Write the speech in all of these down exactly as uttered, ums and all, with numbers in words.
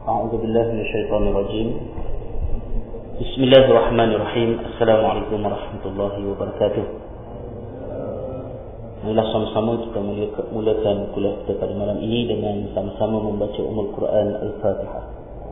أعوذ بالله من الشيطان الرجيم. بسم الله الرحمن الرحيم. السلام عليكم ورحمة الله وبركاته. Marilah sama-sama kita mulakan kuliah kita pada malam ini dengan sama-sama membaca Ummul Quran Al-Fatihah.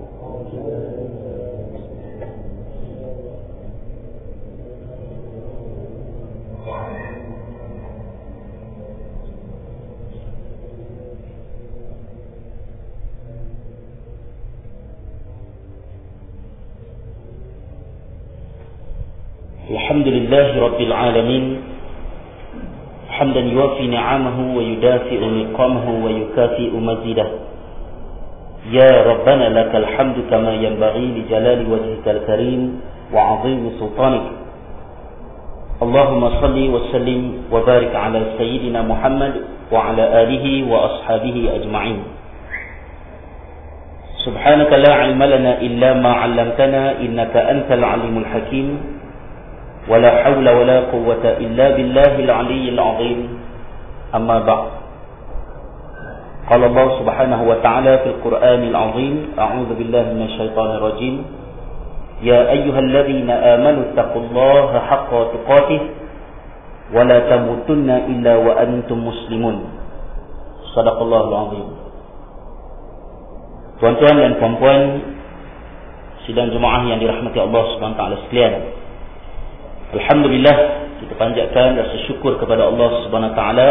Alhamdulillahi Rabbil Alamin, hamdan yuwafi ni'amahu wa yudafi'u niqamahu wa yukafi'u mazidah. Ya Rabbana lakal hamdu kama yanbaghi li jalali wajhikal karim wa 'azimi sultanik. Allahumma salli wa sallim wa barik ala sayyidina Muhammad wa ala alihi wa ashabihi ajma'in. Subhanaka la 'ilma lana illa ma 'allamtana innaka antal 'alimul hakim. ولا حول ولا قوة إلا بالله العلي العظيم. أما بعد. قال الله سبحانه وتعالى في القرآن العظيم: أعوذ بالله من الشيطان الرجيم. يا أيها الذين آمنوا اتقوا الله حق تقاته ولا تموتن إلا وأنتم مسلمون. صدق الله العظيم. Tuan-tuan dan puan-puan sidang jemaah yang dirahmati Allah Subhanahu wa taala sekalian, alhamdulillah, kita panjatkan rasa syukur kepada Allah Subhanahu wa taala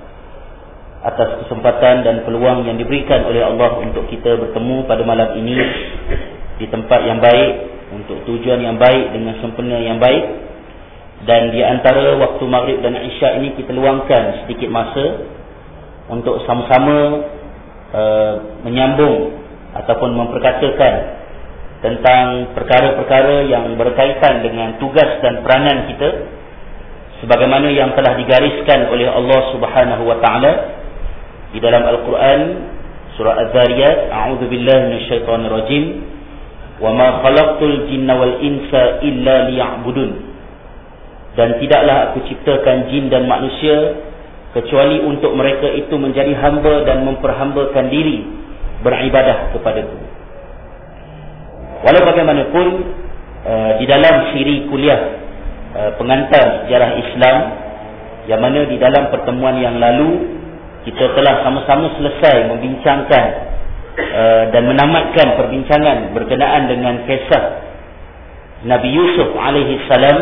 atas kesempatan dan peluang yang diberikan oleh Allah untuk kita bertemu pada malam ini di tempat yang baik, untuk tujuan yang baik, dengan sempena yang baik. Dan di antara waktu maghrib dan isyak ini kita luangkan sedikit masa untuk sama-sama uh, menyambung ataupun memperkatakan tentang perkara-perkara yang berkaitan dengan tugas dan peranan kita sebagaimana yang telah digariskan oleh Allah Subhanahu wa taala di dalam Al-Quran surah Az-Zariyat. A'udzu billahi minasyaitonir rajim. Wa ma khalaqtul jinna wal insa illa liya'budun. Dan tidaklah aku ciptakan jin dan manusia kecuali untuk mereka itu menjadi hamba dan memperhambakan diri beribadah kepadaku. Walau bagaimanapun, uh, di dalam siri kuliah uh, pengantar sejarah Islam, yang mana di dalam pertemuan yang lalu kita telah sama-sama selesai membincangkan uh, dan menamatkan perbincangan berkenaan dengan kisah Nabi Yusuf alaihi salam.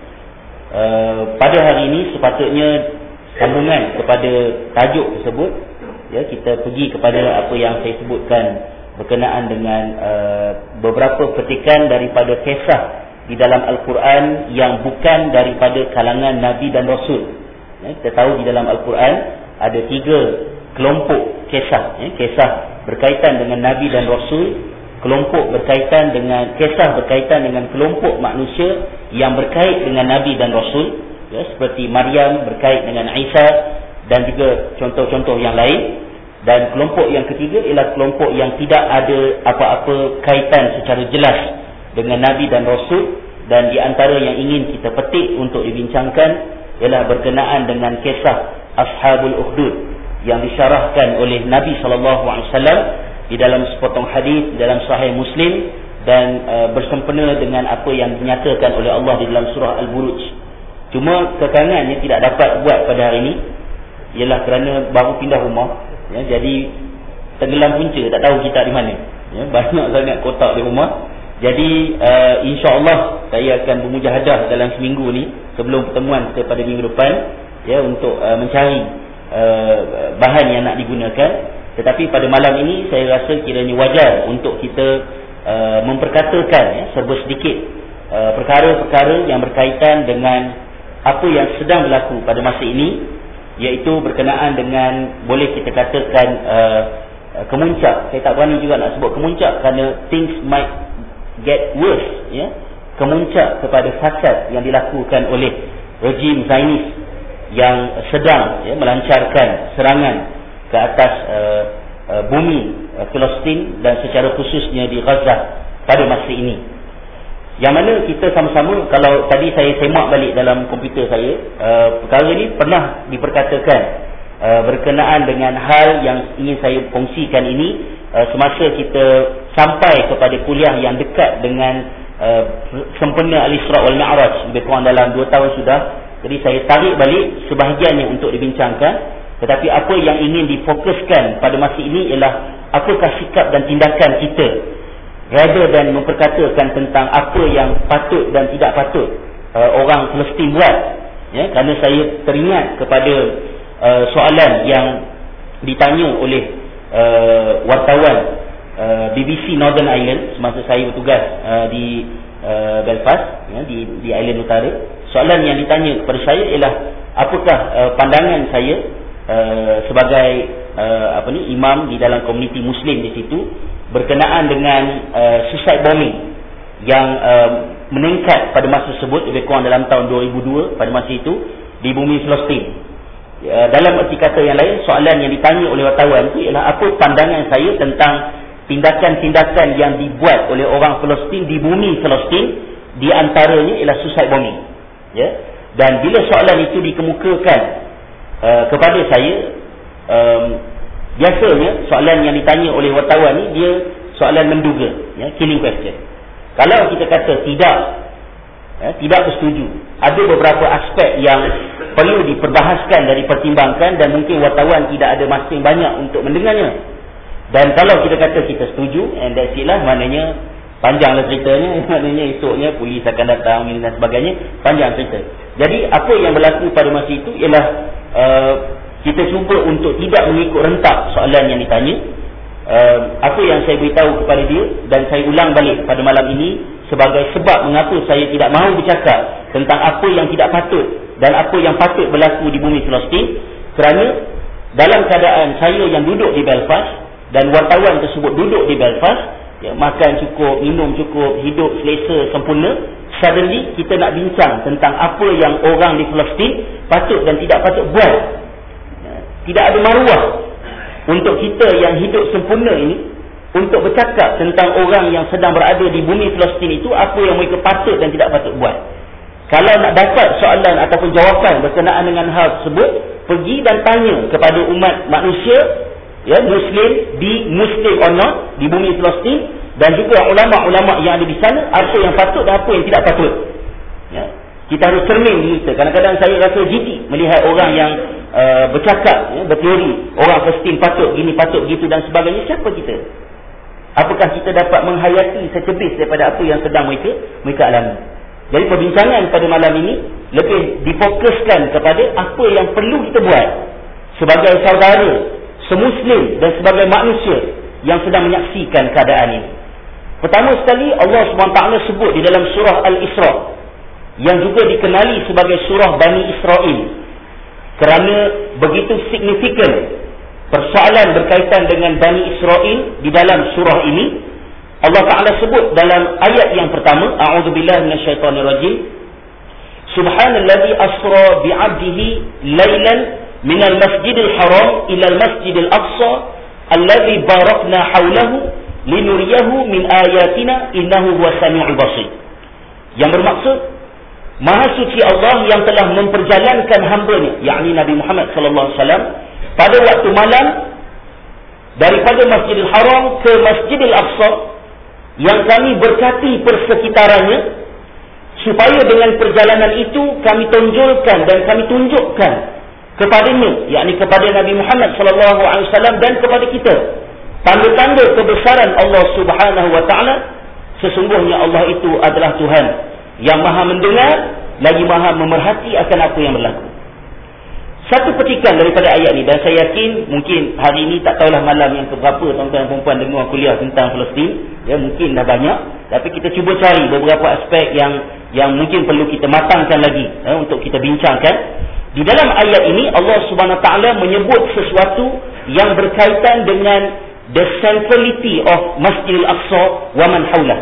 Uh, pada hari ini sepatutnya sambungan kepada tajuk tersebut, ya, kita pergi kepada apa yang saya sebutkan berkenaan dengan uh, beberapa petikan daripada kisah di dalam Al-Quran yang bukan daripada kalangan Nabi dan Rasul. Ya, kita tahu di dalam Al-Quran ada tiga kelompok kisah. Ya, kisah berkaitan dengan Nabi dan Rasul, kelompok berkaitan dengan kisah berkaitan dengan kelompok manusia yang berkait dengan Nabi dan Rasul. Ya, seperti Maryam berkait dengan Isa dan juga contoh-contoh yang lain. Dan kelompok yang ketiga ialah kelompok yang tidak ada apa-apa kaitan secara jelas dengan Nabi dan Rasul. Dan di antara yang ingin kita petik untuk dibincangkan ialah berkenaan dengan kisah Ashabul Ukhdud yang disyarahkan oleh Nabi sallallahu alaihi wasallam di dalam sepotong hadis di dalam Sahih Muslim, dan uh, bersempena dengan apa yang dinyatakan oleh Allah di dalam surah Al-Buruj. Cuma kekangannya tidak dapat buat pada hari ini ialah kerana baru pindah rumah. Ya, jadi tenggelam punca, tak tahu kita di mana. Ya, banyak sangat kotak di rumah. Jadi uh, insya-Allah saya akan bermujahadah dalam seminggu ni sebelum pertemuan kita pada minggu depan, ya, untuk uh, mencari uh, bahan yang nak digunakan. Tetapi pada malam ini saya rasa kiranya wajar untuk kita uh, memperkatakan, ya, serba sedikit uh, perkara-perkara yang berkaitan dengan apa yang sedang berlaku pada masa ini, iaitu berkenaan dengan, boleh kita katakan, uh, kemuncak. Saya tak berani juga nak sebut kemuncak kerana things might get worse, ya. Kemuncak kepada fasad yang dilakukan oleh rejim Zionis yang sedang, ya, melancarkan serangan ke atas uh, uh, bumi uh, Palestin dan secara khususnya di Gaza pada masa ini. Yang mana kita sama-sama, kalau tadi saya semak balik dalam komputer saya, uh, perkara ni pernah diperkatakan uh, berkenaan dengan hal yang ingin saya kongsikan ini, uh, semasa kita sampai kepada kuliah yang dekat dengan uh, sempena Al-Isra' wal Mi'raj, lebih kurang dalam dua tahun sudah. Jadi saya tarik balik sebahagiannya untuk dibincangkan. Tetapi apa yang ingin difokuskan pada masa ini ialah apakah sikap dan tindakan kita, rather than memperkatakan tentang apa yang patut dan tidak patut uh, orang Palestin buat. Ya, kerana saya teringat kepada uh, soalan yang ditanya oleh uh, wartawan uh, B B C Northern Ireland semasa saya bertugas uh, di uh, Belfast, ya, di, di Ireland Utara. Soalan yang ditanya kepada saya ialah apakah uh, pandangan saya uh, sebagai uh, apa ni imam di dalam komuniti Muslim di situ berkenaan dengan uh, suicide bombing yang uh, meningkat pada masa tersebut, lebih kurang dalam tahun dua ribu dua pada masa itu di bumi Palestin. Uh, dalam erti kata yang lain, soalan yang ditanya oleh wartawan itu ialah apa pandangan saya tentang tindakan-tindakan yang dibuat oleh orang Palestin di bumi Palestin, di antaranya ialah suicide bombing. Ya, dan bila soalan itu dikemukakan uh, kepada saya, um, biasanya soalan yang ditanya oleh wartawan ni dia soalan menduga, ya, killing question. Kalau kita kata tidak, ya, tidak bersetuju, ada beberapa aspek yang perlu diperbahaskan dan dipertimbangkan, dan mungkin wartawan tidak ada masa yang banyak untuk mendengarnya. Dan kalau kita kata kita setuju, and that's it lah, maknanya panjanglah ceritanya, maknanya esoknya polis akan datang dan sebagainya, panjang cerita. Jadi apa yang berlaku pada masa itu ialah uh, kita cuba untuk tidak mengikut rentak soalan yang ditanya. Uh, apa yang saya beritahu kepada dia, dan saya ulang balik pada malam ini sebagai sebab mengapa saya tidak mahu bercakap tentang apa yang tidak patut dan apa yang patut berlaku di bumi Palestin, kerana dalam keadaan saya yang duduk di Belfast dan wartawan tersebut duduk di Belfast, ya, makan cukup, minum cukup, hidup selesa sempurna, suddenly kita nak bincang tentang apa yang orang di Palestin patut dan tidak patut buat. Ya, tidak ada maruah untuk kita yang hidup sempurna ini untuk bercakap tentang orang yang sedang berada di bumi Palestin itu, apa yang mereka patut dan tidak patut buat. Kalau nak dapat soalan ataupun jawapan berkenaan dengan hal tersebut, pergi dan tanya kepada umat manusia, ya, Muslim di Muslim or not di bumi Palestin, dan juga ulama-ulama yang ada di sana, apa yang patut dan apa yang tidak patut. Ya, kita harus cermin diri kita. Kadang-kadang saya rasa jijik melihat orang yang uh, bercakap, ya, berteori orang Palestin patut gini, patut gitu dan sebagainya. Siapa kita? Apakah kita dapat menghayati secebis daripada apa yang sedang mereka mereka alami? Jadi perbincangan pada malam ini lebih difokuskan kepada apa yang perlu kita buat sebagai saudara semuslim dan sebagai manusia yang sedang menyaksikan keadaan ini. Pertama sekali, Allah subhanahu wa taala sebut di dalam surah Al-Isra', yang juga dikenali sebagai surah Bani Israel, kerana begitu signifikan persoalan berkaitan dengan Bani Israel di dalam surah ini. Allah Ta'ala sebut dalam ayat yang pertama, a'udzubillahi minasyaitonirrajim, subhanallazi asra bi'abdihi lailan minal masjidil haram ilal masjidil aqsa allazi barakna hawlahu linuriyahu min ayatina innahu huwas samiul basir. Yang bermaksud, Maha suci Allah yang telah memperjalankan hamba-Nya, yakni Nabi Muhammad sallallahu alaihi wasallam, pada waktu malam daripada Masjidil Haram ke Masjidil Aqsa, yang kami berkati persekitarannya, supaya dengan perjalanan itu kami tonjolkan dan kami tunjukkan kepadanya, yakni kepada Nabi Muhammad sallallahu alaihi wasallam dan kepada kita, tanda-tanda kebesaran Allah Subhanahu wa taala. Sesungguhnya Allah itu adalah Tuhan yang Maha mendengar lagi Maha memerhati akan apa yang berlaku. Satu petikan daripada ayat ini, dan saya yakin mungkin hari ini tak tahulah malam yang keberapa tuan-tuan dan puan dengar kuliah tentang Palestin, ya, mungkin dah banyak, tapi kita cuba cari beberapa aspek yang yang mungkin perlu kita matangkan lagi, ya, untuk kita bincangkan. Di dalam ayat ini Allah Subhanahu Wa Taala menyebut sesuatu yang berkaitan dengan the centrality of Masjidil Aqsa wa man haulah,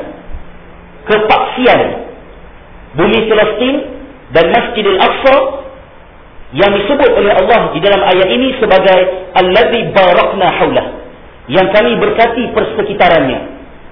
kepaksian bumi Palestin dan Masjidil Aqsa yang disebut oleh Allah di dalam ayat ini sebagai allazi barakna haulah, yang kami berkati persekitarannya.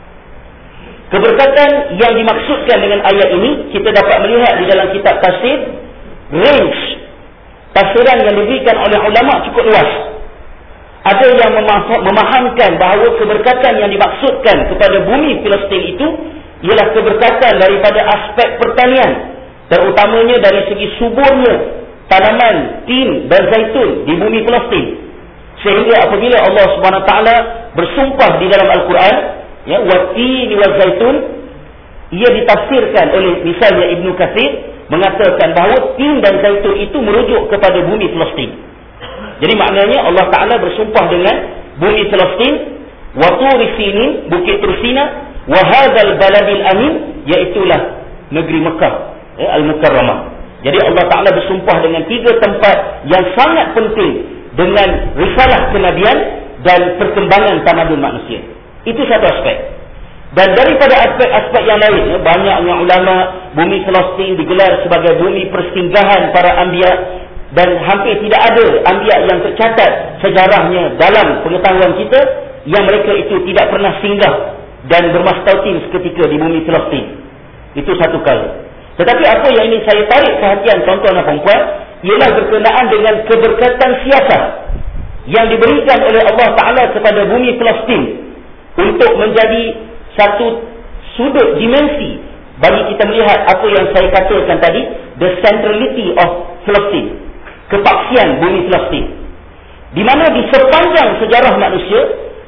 Keberkatan yang dimaksudkan dengan ayat ini kita dapat melihat di dalam kitab tafsir. Range tafsiran yang diberikan oleh ulama cukup luas. ada yang memahamkan bahawa keberkatan yang dimaksudkan kepada bumi Palestin itu ialah keberkatan daripada aspek pertanian, terutamanya dari segi suburnya tanaman tin dan zaitun di bumi Palestin. Sehingga apabila Allah Subhanahu Wa Taala bersumpah di dalam Al-Quran, ya, wat-tin wa zaitun, ia ditafsirkan oleh misalnya Ibnu Katsir mengatakan bahawa tin dan zaitun itu merujuk kepada bumi Palestin. Jadi maknanya Allah Taala bersumpah dengan bumi Palestin, wa turi sinin, bukit Tursina, wa hadzal baladil amin, iaitulah negeri Mekah, ya, Al-Mukarramah. Jadi Allah Ta'ala bersumpah dengan tiga tempat yang sangat penting dengan risalah kenabian dan perkembangan tamadun manusia. Itu satu aspek. Dan daripada aspek-aspek yang lain, ya, banyaknya ulama, bumi Palestin digelar sebagai bumi persinggahan para anbiya, dan hampir tidak ada anbiya yang tercatat sejarahnya dalam pengetahuan kita yang mereka itu tidak pernah singgah dan bermastautin seketika di bumi Palestin. Itu satu kali. Tetapi apa yang ingin saya tarik perhatian tuan-tuan dan puan-puan ialah berkenaan dengan keberkatan siasat yang diberikan oleh Allah Ta'ala kepada bumi Palestin untuk menjadi satu sudut dimensi bagi kita melihat apa yang saya katakan tadi, the centrality of Palestine, kepaksian bumi Palestin, di mana di sepanjang sejarah manusia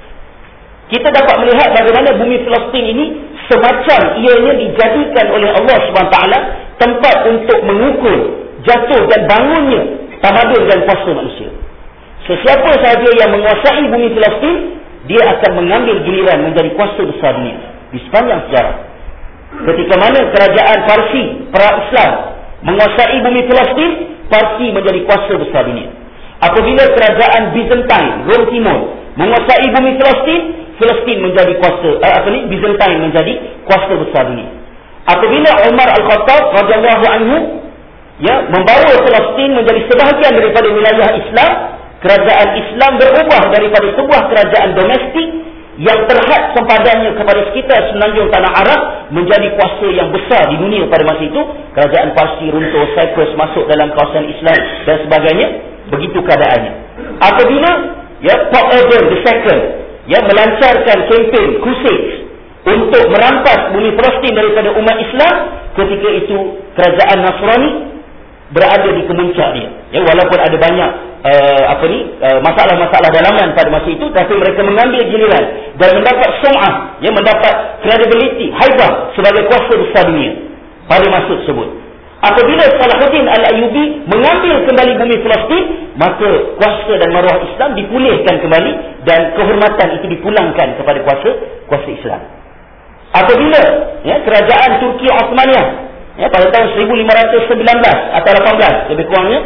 kita dapat melihat bagaimana bumi Palestin ini semacam ianya dijadikan oleh Allah subhanahu wa taala tempat untuk mengukur jatuh dan bangunnya tamadun dan kuasa manusia. Sesiapa sahaja yang menguasai bumi Palestin, dia akan mengambil giliran menjadi kuasa besar dunia di sepanjang sejarah. Ketika mana kerajaan Parsi, pra-Islam, menguasai bumi Palestin, Parsi menjadi kuasa besar dunia. Apabila kerajaan Byzantine, Rom Timur, menguasai bumi Palestin, Palestin menjadi kuasa, eh, apa ni, Byzantine menjadi kuasa besar dunia. Apabila Umar Al-Khattab radhiyallahu anhu, ya, membawa Palestin menjadi sebahagian daripada wilayah Islam, kerajaan Islam berubah daripada sebuah kerajaan domestik yang terhad sempadannya kepada sekitar semenanjung tanah Arab menjadi kuasa yang besar di dunia pada masa itu. Kerajaan Parsi runtuh, Cyprus masuk dalam kawasan Islam dan sebagainya. Begitu keadaannya. Apabila, ya, Pope Urban the Second, ya, melancarkan kempen Crusade untuk merampas bumi Palestin daripada umat Islam, ketika itu kerajaan Nasrani berada di kemuncak dia. Ya, walaupun ada banyak uh, apa ni uh, masalah-masalah dalaman pada masa itu, tapi mereka mengambil giliran dan mendapat sum'ah, ya, mendapat credibility, haibah sebagai kuasa besar dunia pada masa tersebut. Apabila Salahuddin Al-Ayyubi mengambil kembali bumi Palestin, maka kuasa dan maruah Islam dipulihkan kembali dan kehormatan itu dipulangkan kepada kuasa kuasa Islam. Apabila, ya, kerajaan Turki Osmaniyah, ya, pada tahun seribu lima ratus sembilan belas atau lapan belas lebih kurangnya,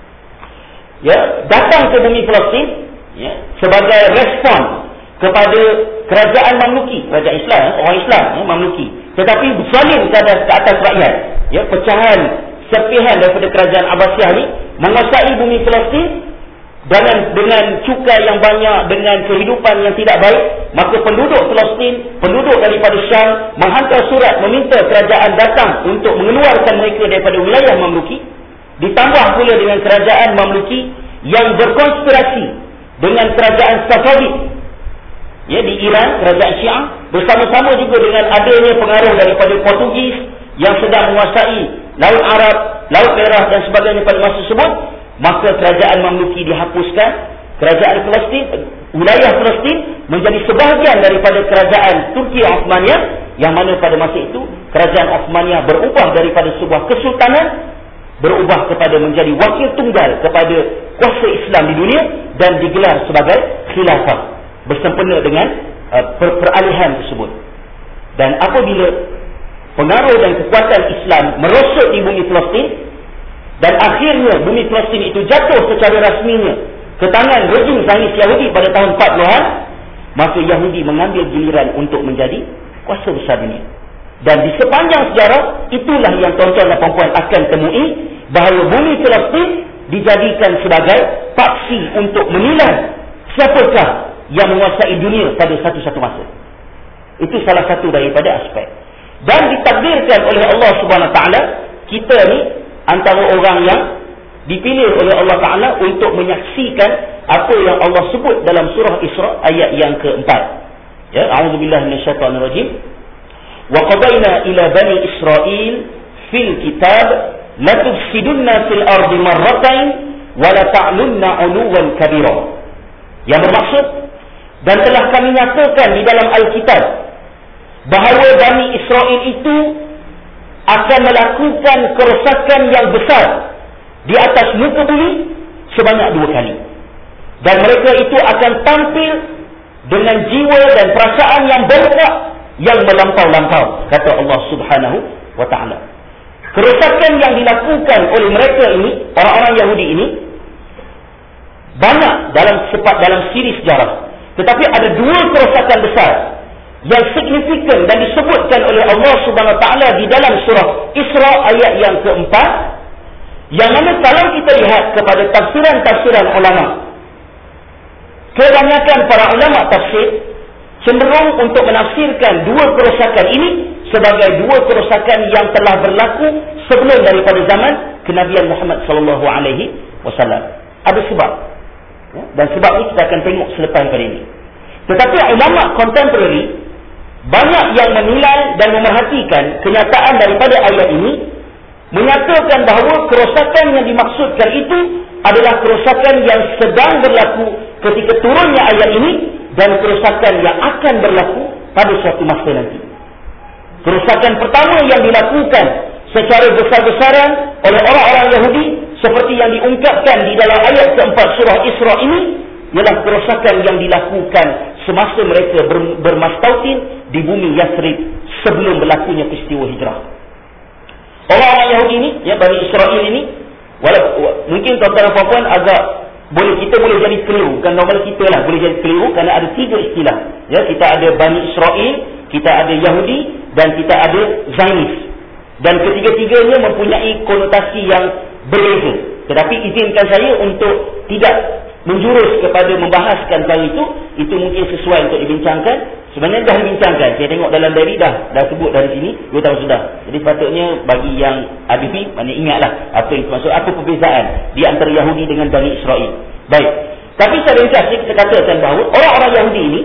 ya, datang ke bumi Palestin, ya, sebagai respon kepada kerajaan Mamluki, kerajaan Islam, orang Islam, ya, Mamluki, tetapi zalim ke atas, ke atas rakyat, ya, pecahan serpihan daripada kerajaan Abbasiyah ni menguasai bumi Palestin dengan dengan cukai yang banyak, dengan kehidupan yang tidak baik. Maka penduduk Palestin, penduduk daripada Syam menghantar surat meminta kerajaan datang untuk mengeluarkan mereka daripada wilayah Mamluki. Ditambah pula dengan kerajaan Mamluki yang berkonspirasi dengan kerajaan Safavid, ya, di Iran, kerajaan Syiah, bersama-sama juga dengan adanya pengaruh daripada Portugis yang sedang menguasai Laut Arab, Laut Merah dan sebagainya pada masa tersebut. Maka kerajaan Mamluki dihapuskan, kerajaan Palestin, wilayah Palestin menjadi sebahagian daripada kerajaan Turki Osmaniyah, yang mana pada masa itu kerajaan Osmaniyah berubah daripada sebuah kesultanan, berubah kepada menjadi wakil tunggal kepada kuasa Islam di dunia dan digelar sebagai khilafah bersempena dengan uh, per peralihan tersebut. Dan apabila pengaruh dan kekuatan Islam merosot di bumi Palestin dan akhirnya bumi Palestin itu jatuh secara rasminya ke tangan rejim Zionis Yahudi pada tahun empat puluhan, maka Yahudi mengambil giliran untuk menjadi kuasa besar dunia. Dan di sepanjang sejarah itulah yang tuan-tuan dan puan-puan akan temui, bahawa bumi Palestin dijadikan sebagai paksi untuk menilai siapakah yang menguasai dunia pada satu-satu masa. Itu salah satu daripada aspek. Dan ditakdirkan oleh Allah Subhanahu Wa Taala, kita ni antara orang yang dipilih oleh Allah Ta'ala untuk menyaksikan apa yang Allah sebut dalam surah Isra ayat yang keempat. Ya, a'udzubillahi minasyaitonir rajim. Wa qadayna ila bani Israil fil kitab la tufsidunna fil ardi marratain wa la ta'lunna 'uluwan kabira. Yang bermaksud, dan telah kami nyatakan di dalam Alkitab bahawa Bani Israel itu akan melakukan kerosakan yang besar di atas muka bumi sebanyak dua kali. Dan mereka itu akan tampil dengan jiwa dan perasaan yang bengkak yang melampau-lampau, kata Allah Subhanahu wa ta'ala. Kerosakan yang dilakukan oleh mereka ini, orang-orang Yahudi ini, banyak dalam sepat dalam siri sejarah. Tetapi ada dua kerosakan besar yang signifikan dan disebutkan oleh Allah Subhanahu wa taala di dalam surah Isra ayat yang keempat, yang mana kalau kita lihat kepada tafsiran-tafsiran ulama, kebanyakan para ulama tafsir cenderung untuk menafsirkan dua kerosakan ini sebagai dua kerosakan yang telah berlaku sebelum daripada zaman kenabian Muhammad sallallahu alaihi wasallam. Ada sebab. Dan sebab ini kita akan tengok selepas pada ini. Tetapi ulama contemporary banyak yang menilai dan memerhatikan kenyataan daripada ayat ini, menyatakan bahawa kerosakan yang dimaksudkan itu adalah kerosakan yang sedang berlaku ketika turunnya ayat ini dan kerosakan yang akan berlaku pada suatu masa nanti. Kerosakan pertama yang dilakukan secara besar-besaran oleh orang-orang Yahudi seperti yang diungkapkan di dalam ayat keempat surah Isra ini ialah kerosakan yang dilakukan semasa mereka ber, bermastautin di bumi Yathrib sebelum berlakunya peristiwa hijrah. Orang-orang Yahudi ini, ya, Bani Israel ini, walaupun mungkin tuan-tuan dan puan-puan agak boleh kita boleh jadi keliru, bukan normal kita lah boleh jadi keliru kerana ada tiga istilah. Ya, kita ada Bani Israel, kita ada Yahudi dan kita ada Zionis. Dan ketiga-tiganya mempunyai konotasi yang berbeza. Tetapi izinkan saya untuk tidak menjurus kepada membahaskan hal itu. Itu mungkin sesuai untuk dibincangkan. Sebenarnya dah dibincangkan. Saya tengok dalam diary dah dah sebut dari sini dua tahun sudah. Jadi sepatutnya bagi yang adifi, maknanya ingatlah apa itu maksud, apa perbezaan di antara Yahudi dengan Bani Israel. Baik. Tapi saya ringkas kita katakan bahawa orang-orang Yahudi ini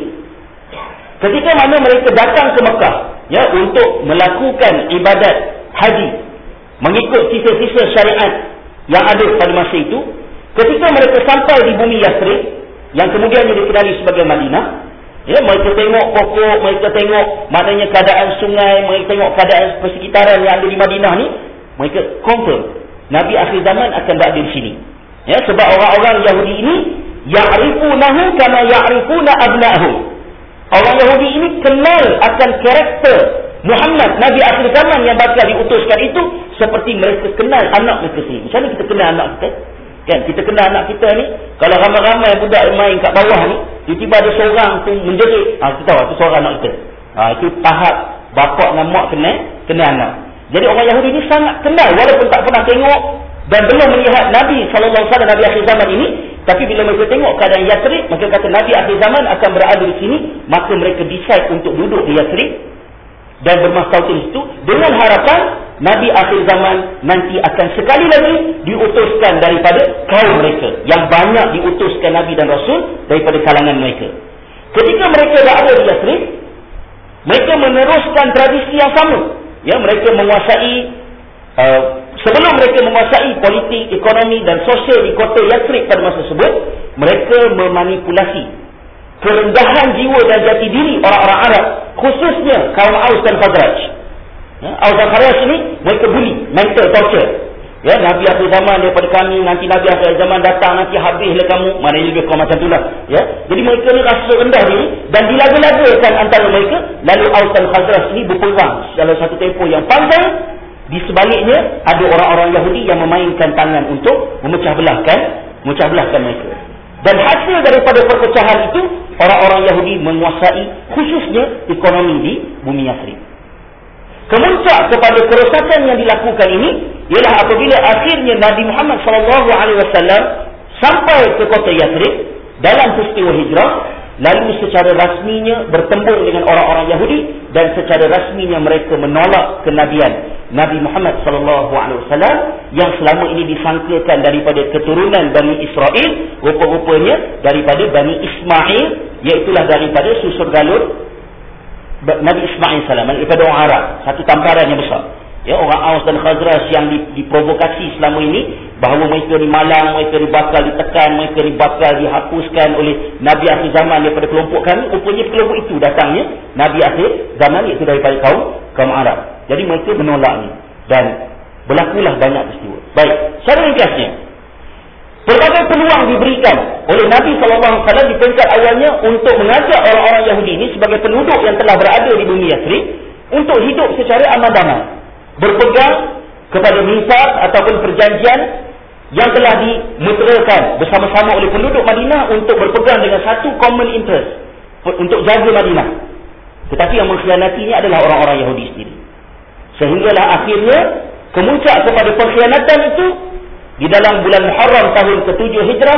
ketika mana mereka datang ke Mekah, ya, untuk melakukan ibadat haji mengikut sisa-sisa syariat yang ada pada masa itu, ketika mereka sampai di bumi Yathrib yang kemudiannya dikenali sebagai Madinah, ya, mereka tengok pokok, mereka tengok maknanya keadaan sungai, mereka tengok keadaan persekitaran yang ada di Madinah ni, mereka confirm Nabi akhir zaman akan berada di sini. Ya, sebab orang-orang Yahudi ini ya'rifunahu kama ya'rifuna abna'ahum. Orang Yahudi ini kenal akan karakter Muhammad, Nabi akhir zaman yang bakal diutuskan itu seperti mereka kenal anak mereka sendiri. Macam mana kita kenal anak kita? Kan, kita kenal anak kita ni, kalau ramai-ramai budak main kat bawah ni, tiba-tiba ada seorang tu menjerit, ha, kita tahu itu seorang anak kita. Ha, itu tahap bapak dan mak kenal, kenal anak. Jadi orang Yahudi ni sangat kenal walaupun tak pernah tengok dan belum melihat Nabi sallallahu alaihi wasallam, Nabi akhir zaman ini. Tapi bila mereka tengok keadaan Yathrib, mereka kata Nabi akhir zaman akan berada di sini, maka mereka decide untuk duduk di Yathrib dan bermastautin di situ dengan harapan Nabi akhir zaman nanti akan sekali lagi diutuskan daripada kaum mereka, yang banyak diutuskan Nabi dan Rasul daripada kalangan mereka. Ketika mereka berada di Yathrib, mereka meneruskan tradisi yang sama. Ya, mereka menguasai uh, sebelum mereka menguasai politik, ekonomi dan sosial di kota Yathrib pada masa tersebut, mereka memanipulasi kerendahan jiwa dan jati diri orang-orang Arab, khususnya kaum Aus dan Khazraj. Ya, Aus dan Khazraj ini mereka bully, mental torture. Ya, Nabi akhir zaman daripada kami, nanti Nabi akhir zaman datang, nanti habislah kamu. Maknanya lebih kurang macam itulah. Ya, jadi mereka ni rasa rendah diri dan dilaga-lagakan antara mereka. Lalu Aus dan Khazraj ini berperang dalam satu tempoh yang panjang. Di sebaliknya ada orang-orang Yahudi yang memainkan tangan untuk memecah belahkan, memecah belahkan mereka. Dan hasil daripada perpecahan itu, orang-orang Yahudi menguasai khususnya ekonomi di bumi Yathrib. Kemuncak kepada kerosakan yang dilakukan ini ialah apabila akhirnya Nabi Muhammad sallallahu alaihi wasallam sampai ke kota Yathrib dalam peristiwa hijrah, lalu secara rasminya bertempur dengan orang-orang Yahudi dan secara rasminya mereka menolak kenabian Nabi Muhammad sallallahu alaihi wasallam yang selama ini disangkakan daripada keturunan Bani Israel, rupa-rupanya daripada Bani Ismail, iaitulah daripada susur galur Nabi Ismail salam, daripada orang Arab. Satu tamparan yang besar. Ya, orang Aus dan Khazraj yang diprovokasi selama ini bahawa mereka dimalang, mereka dibakar, ditekan, mereka dibakar, dihapuskan oleh Nabi akhir zaman daripada kelompok kami. Rupanya kelompok itu datangnya Nabi akhir zaman, iaitu daripada kaum kaum Arab. Jadi mereka menolak ni dan berlakulah banyak peristiwa. Baik, secara ringkasnya, pelbagai peluang diberikan oleh Nabi sallallahu alaihi wasallam di peringkat awalnya untuk mengajak orang-orang Yahudi ini sebagai penduduk yang telah berada di bumi Yathrib untuk hidup secara aman damai, berpegang kepada misaq ataupun perjanjian yang telah dimuterakan bersama-sama oleh penduduk Madinah untuk berpegang dengan satu common interest untuk jaga Madinah. Tetapi yang mengkhianatinya adalah orang-orang Yahudi sendiri. Sehinggalah akhirnya kemuncak kepada pengkhianatan itu di dalam bulan Muharram tahun ketujuh Hijrah,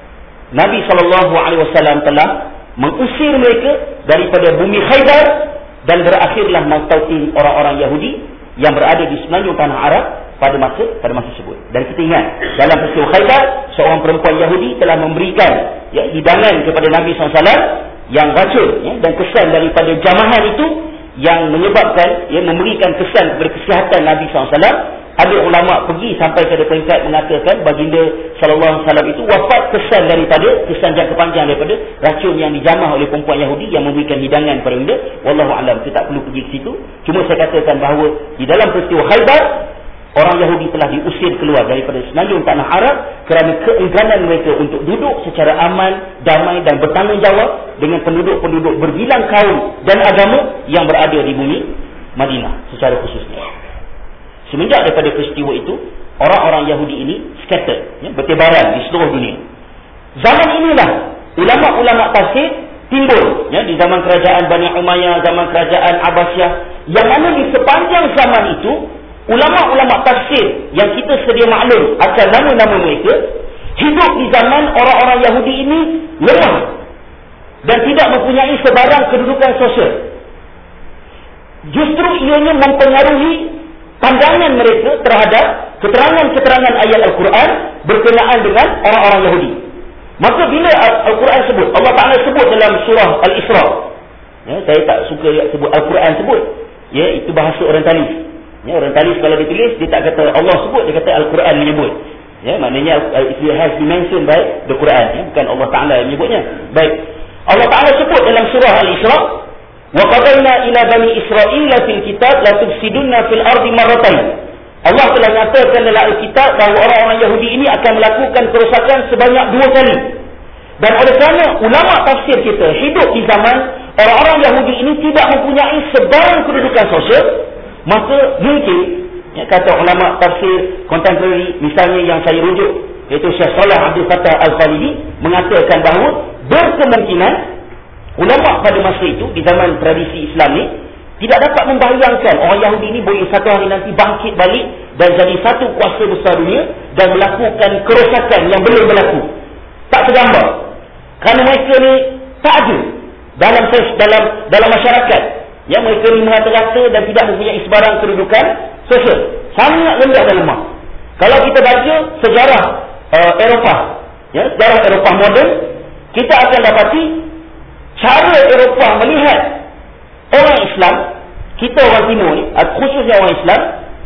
Nabi sallallahu alaihi wasallam telah mengusir mereka daripada bumi Khaybar dan berakhirlah mautain orang-orang Yahudi yang berada di semenanjung tanah Arab pada masa pada masa tersebut. Dan kita ingat, dalam peristiwa Khaybar, seorang perempuan Yahudi telah memberikan ya, hidangan kepada Nabi sallallahu alaihi wasallam yang racun ya, dan kesan daripada jamahan itu yang menyebabkan ya, memberikan kesan kepada kesihatan Nabi sallallahu alaihi wasallam. Ada ulama pergi sampai pada peringkat mengatakan baginda sallallahu alaihi wasallam itu wafat kesan daripada kesan jangka panjang daripada racun yang dijamah oleh perempuan Yahudi yang memberikan hidangan kepada benda. Wallahu alam, kita tak perlu pergi ke situ. Cuma saya katakan bahawa di dalam peristiwa Khaybar, orang Yahudi telah diusir keluar daripada semenanjung tanah Arab kerana keengganan mereka untuk duduk secara aman, damai dan bertanggungjawab dengan penduduk-penduduk berbilang kaum dan agama yang berada di bumi Madinah secara khususnya. Semenjak daripada peristiwa itu, orang-orang Yahudi ini scattered, ya, bertebaran di seluruh dunia. Zaman inilah ulama-ulama tafsir timbul, ya, di zaman kerajaan Bani Umayyah, zaman kerajaan Abbasiyah, yang mana di sepanjang zaman itu ulama-ulama tafsir yang kita sedia maklum akan nama-nama mereka hidup di zaman orang-orang Yahudi ini lemah dan tidak mempunyai sebarang kedudukan sosial. Justru ianya mempengaruhi pandangan mereka terhadap keterangan-keterangan ayat Al-Quran berkenaan dengan orang-orang Yahudi. Maka bila Al-Quran sebut, Allah Ta'ala sebut dalam surah Al-Isra, ya, saya tak suka sebut Al-Quran sebut, ya, itu bahasa orientalis. Ya, orientalis kalau ditulis, dia tak kata Allah sebut, dia kata Al-Quran menyebut. Ya, maknanya it has been mentioned by the Quran, ya, bukan Allah Ta'ala yang menyebutnya. Baik, Allah Ta'ala sebut dalam surah Al-Isra, وَقَضَيْنَا إِلَى بَنِي إِسْرَائِيلَ فِي الْكِتَابِ لَتُفْسِدُنَّ فِي الْأَرْضِ مَرَّتَيْنِ. Allah telah nyatakan dalam Al-Kitab bahawa orang-orang Yahudi ini akan melakukan kerosakan sebanyak dua kali. Dan oleh kerana ulama tafsir kita hidup di zaman orang-orang Yahudi ini tidak mempunyai sebarang kedudukan sosial, maka mungkin, ya, kata ulama tafsir contemporary, misalnya yang saya rujuk, iaitu Syekh Saleh Abdul Fattah Al-Khalidi, mengatakan bahawa berkemungkinan ulama pada masa itu di zaman tradisi Islam ni tidak dapat membayangkan orang Yahudi ini boleh satu hari nanti bangkit balik dan jadi satu kuasa besar dunia dan melakukan kerosakan yang belum berlaku. Tak tergambar. Kerana mereka ni tak ada dalam dalam dalam masyarakat. Ya, mereka ni merata-rata dan tidak mempunyai sebarang kedudukan sosial. Sangat rendah dan lemah. Kalau kita baca sejarah uh, Eropah, ya, sejarah Eropah moden, kita akan dapati cara Eropah melihat orang Islam, kita orang timur ni, khususnya orang Islam,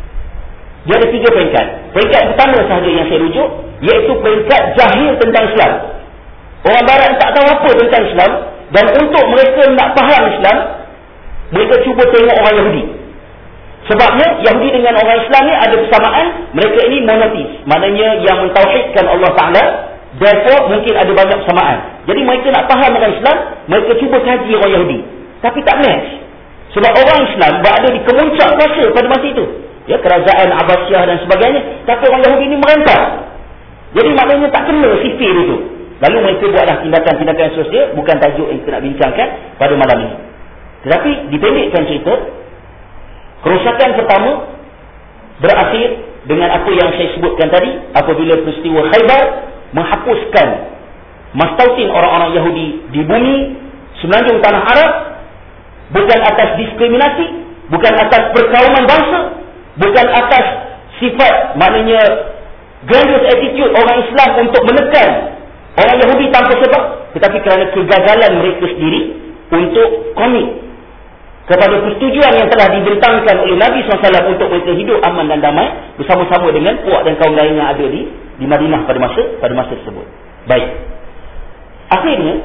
dia ada tiga peringkat. Peringkat pertama sahaja yang saya rujuk, iaitu peringkat jahil tentang Islam. Orang Barat tak tahu apa tentang Islam, dan untuk mereka nak faham Islam, mereka cuba tengok orang Yahudi. Sebabnya Yahudi dengan orang Islam ni ada persamaan, mereka ini monoteis, maknanya yang mentauhidkan Allah Ta'ala. Therefore mungkin ada banyak persamaan. Jadi mereka nak faham orang Islam, mereka cuba kaji orang Yahudi, tapi tak match. Sebab orang Islam berada di kemuncak kuasa pada masa itu, ya, kerajaan Abbasiyah dan sebagainya, tapi orang Yahudi ini merentah. Jadi maknanya tak kena sifir itu. Lalu mereka buatlah tindakan-tindakan sosial, bukan tajuk yang kita nak bincangkan pada malam ini. Tetapi dipendekkan cerita, kerosakan pertama berakhir dengan apa yang saya sebutkan tadi, apabila peristiwa Khaybar menghapuskan mastautin orang-orang Yahudi di bumi semenanjung tanah Arab, bukan atas diskriminasi, bukan atas perkauman bangsa, bukan atas sifat, maknanya grandiose attitude orang Islam untuk menekan orang Yahudi tanpa sebab, tetapi kerana kegagalan mereka sendiri untuk komit kepada persetujuan yang telah dibentangkan oleh Nabi sallallahu alaihi wasallam untuk mereka hidup aman dan damai bersama-sama dengan puak dan kaum lain yang ada di di Madinah pada masa pada masa tersebut. Baik. Akhirnya,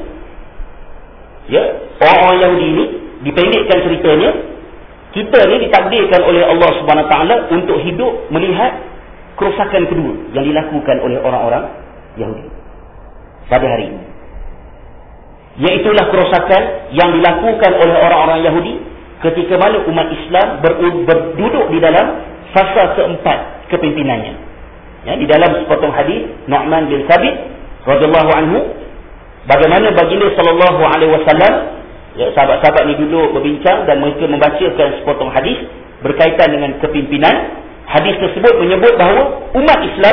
ya, orang-orang Yahudi ini, dipendekkan ceritanya, kita ni ditakdirkan oleh Allah Subhanahu Wa Taala untuk hidup melihat kerosakan kedua yang dilakukan oleh orang-orang Yahudi pada hari ini. Iaitulah kerosakan yang dilakukan oleh orang-orang Yahudi ketika mana umat Islam ber, berduduk di dalam fasa keempat kepimpinannya. Ya, di dalam sepotong hadis Nu'man bin Thabit radhiyallahu anhu, bagaimana baginda sallallahu alaihi wasallam, ya, sahabat-sahabat ni duduk berbincang dan mereka membacakan sepotong hadis berkaitan dengan kepimpinan. Hadis tersebut menyebut bahawa umat Islam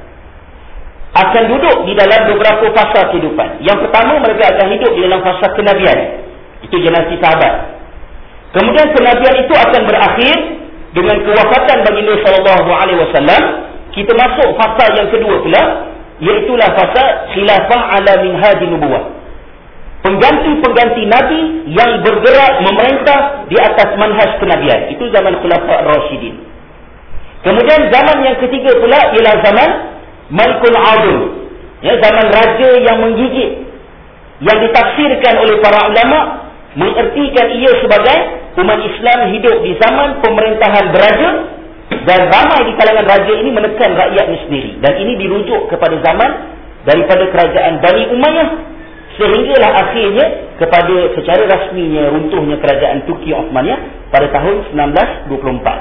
akan duduk di dalam beberapa fasa kehidupan. Yang pertama, mereka akan hidup di dalam fasa kenabian. Itu generasi sahabat. Kemudian kenabian itu akan berakhir dengan kewafatan baginda sallallahu alaihi wasallam. Kita masuk fasa yang kedua pula, iaitulah fasa khilafah ala minhajin nubuwah. Pengganti-pengganti Nabi yang bergerak memerintah di atas manhaj kenabian. Itu zaman Khulafah Rasyidin. Kemudian zaman yang ketiga pula ialah zaman Malikul Adil, ya, zaman raja yang menggigit, yang ditafsirkan oleh para ulama mengertikan ia sebagai umat Islam hidup di zaman pemerintahan beraja, dan ramai di kalangan raja ini menekan rakyatnya sendiri. Dan ini dirujuk kepada zaman daripada kerajaan Bani Umayyah, sehinggalah akhirnya kepada secara rasminya runtuhnya kerajaan Turki Osmaniyah pada tahun sembilan belas dua puluh empat.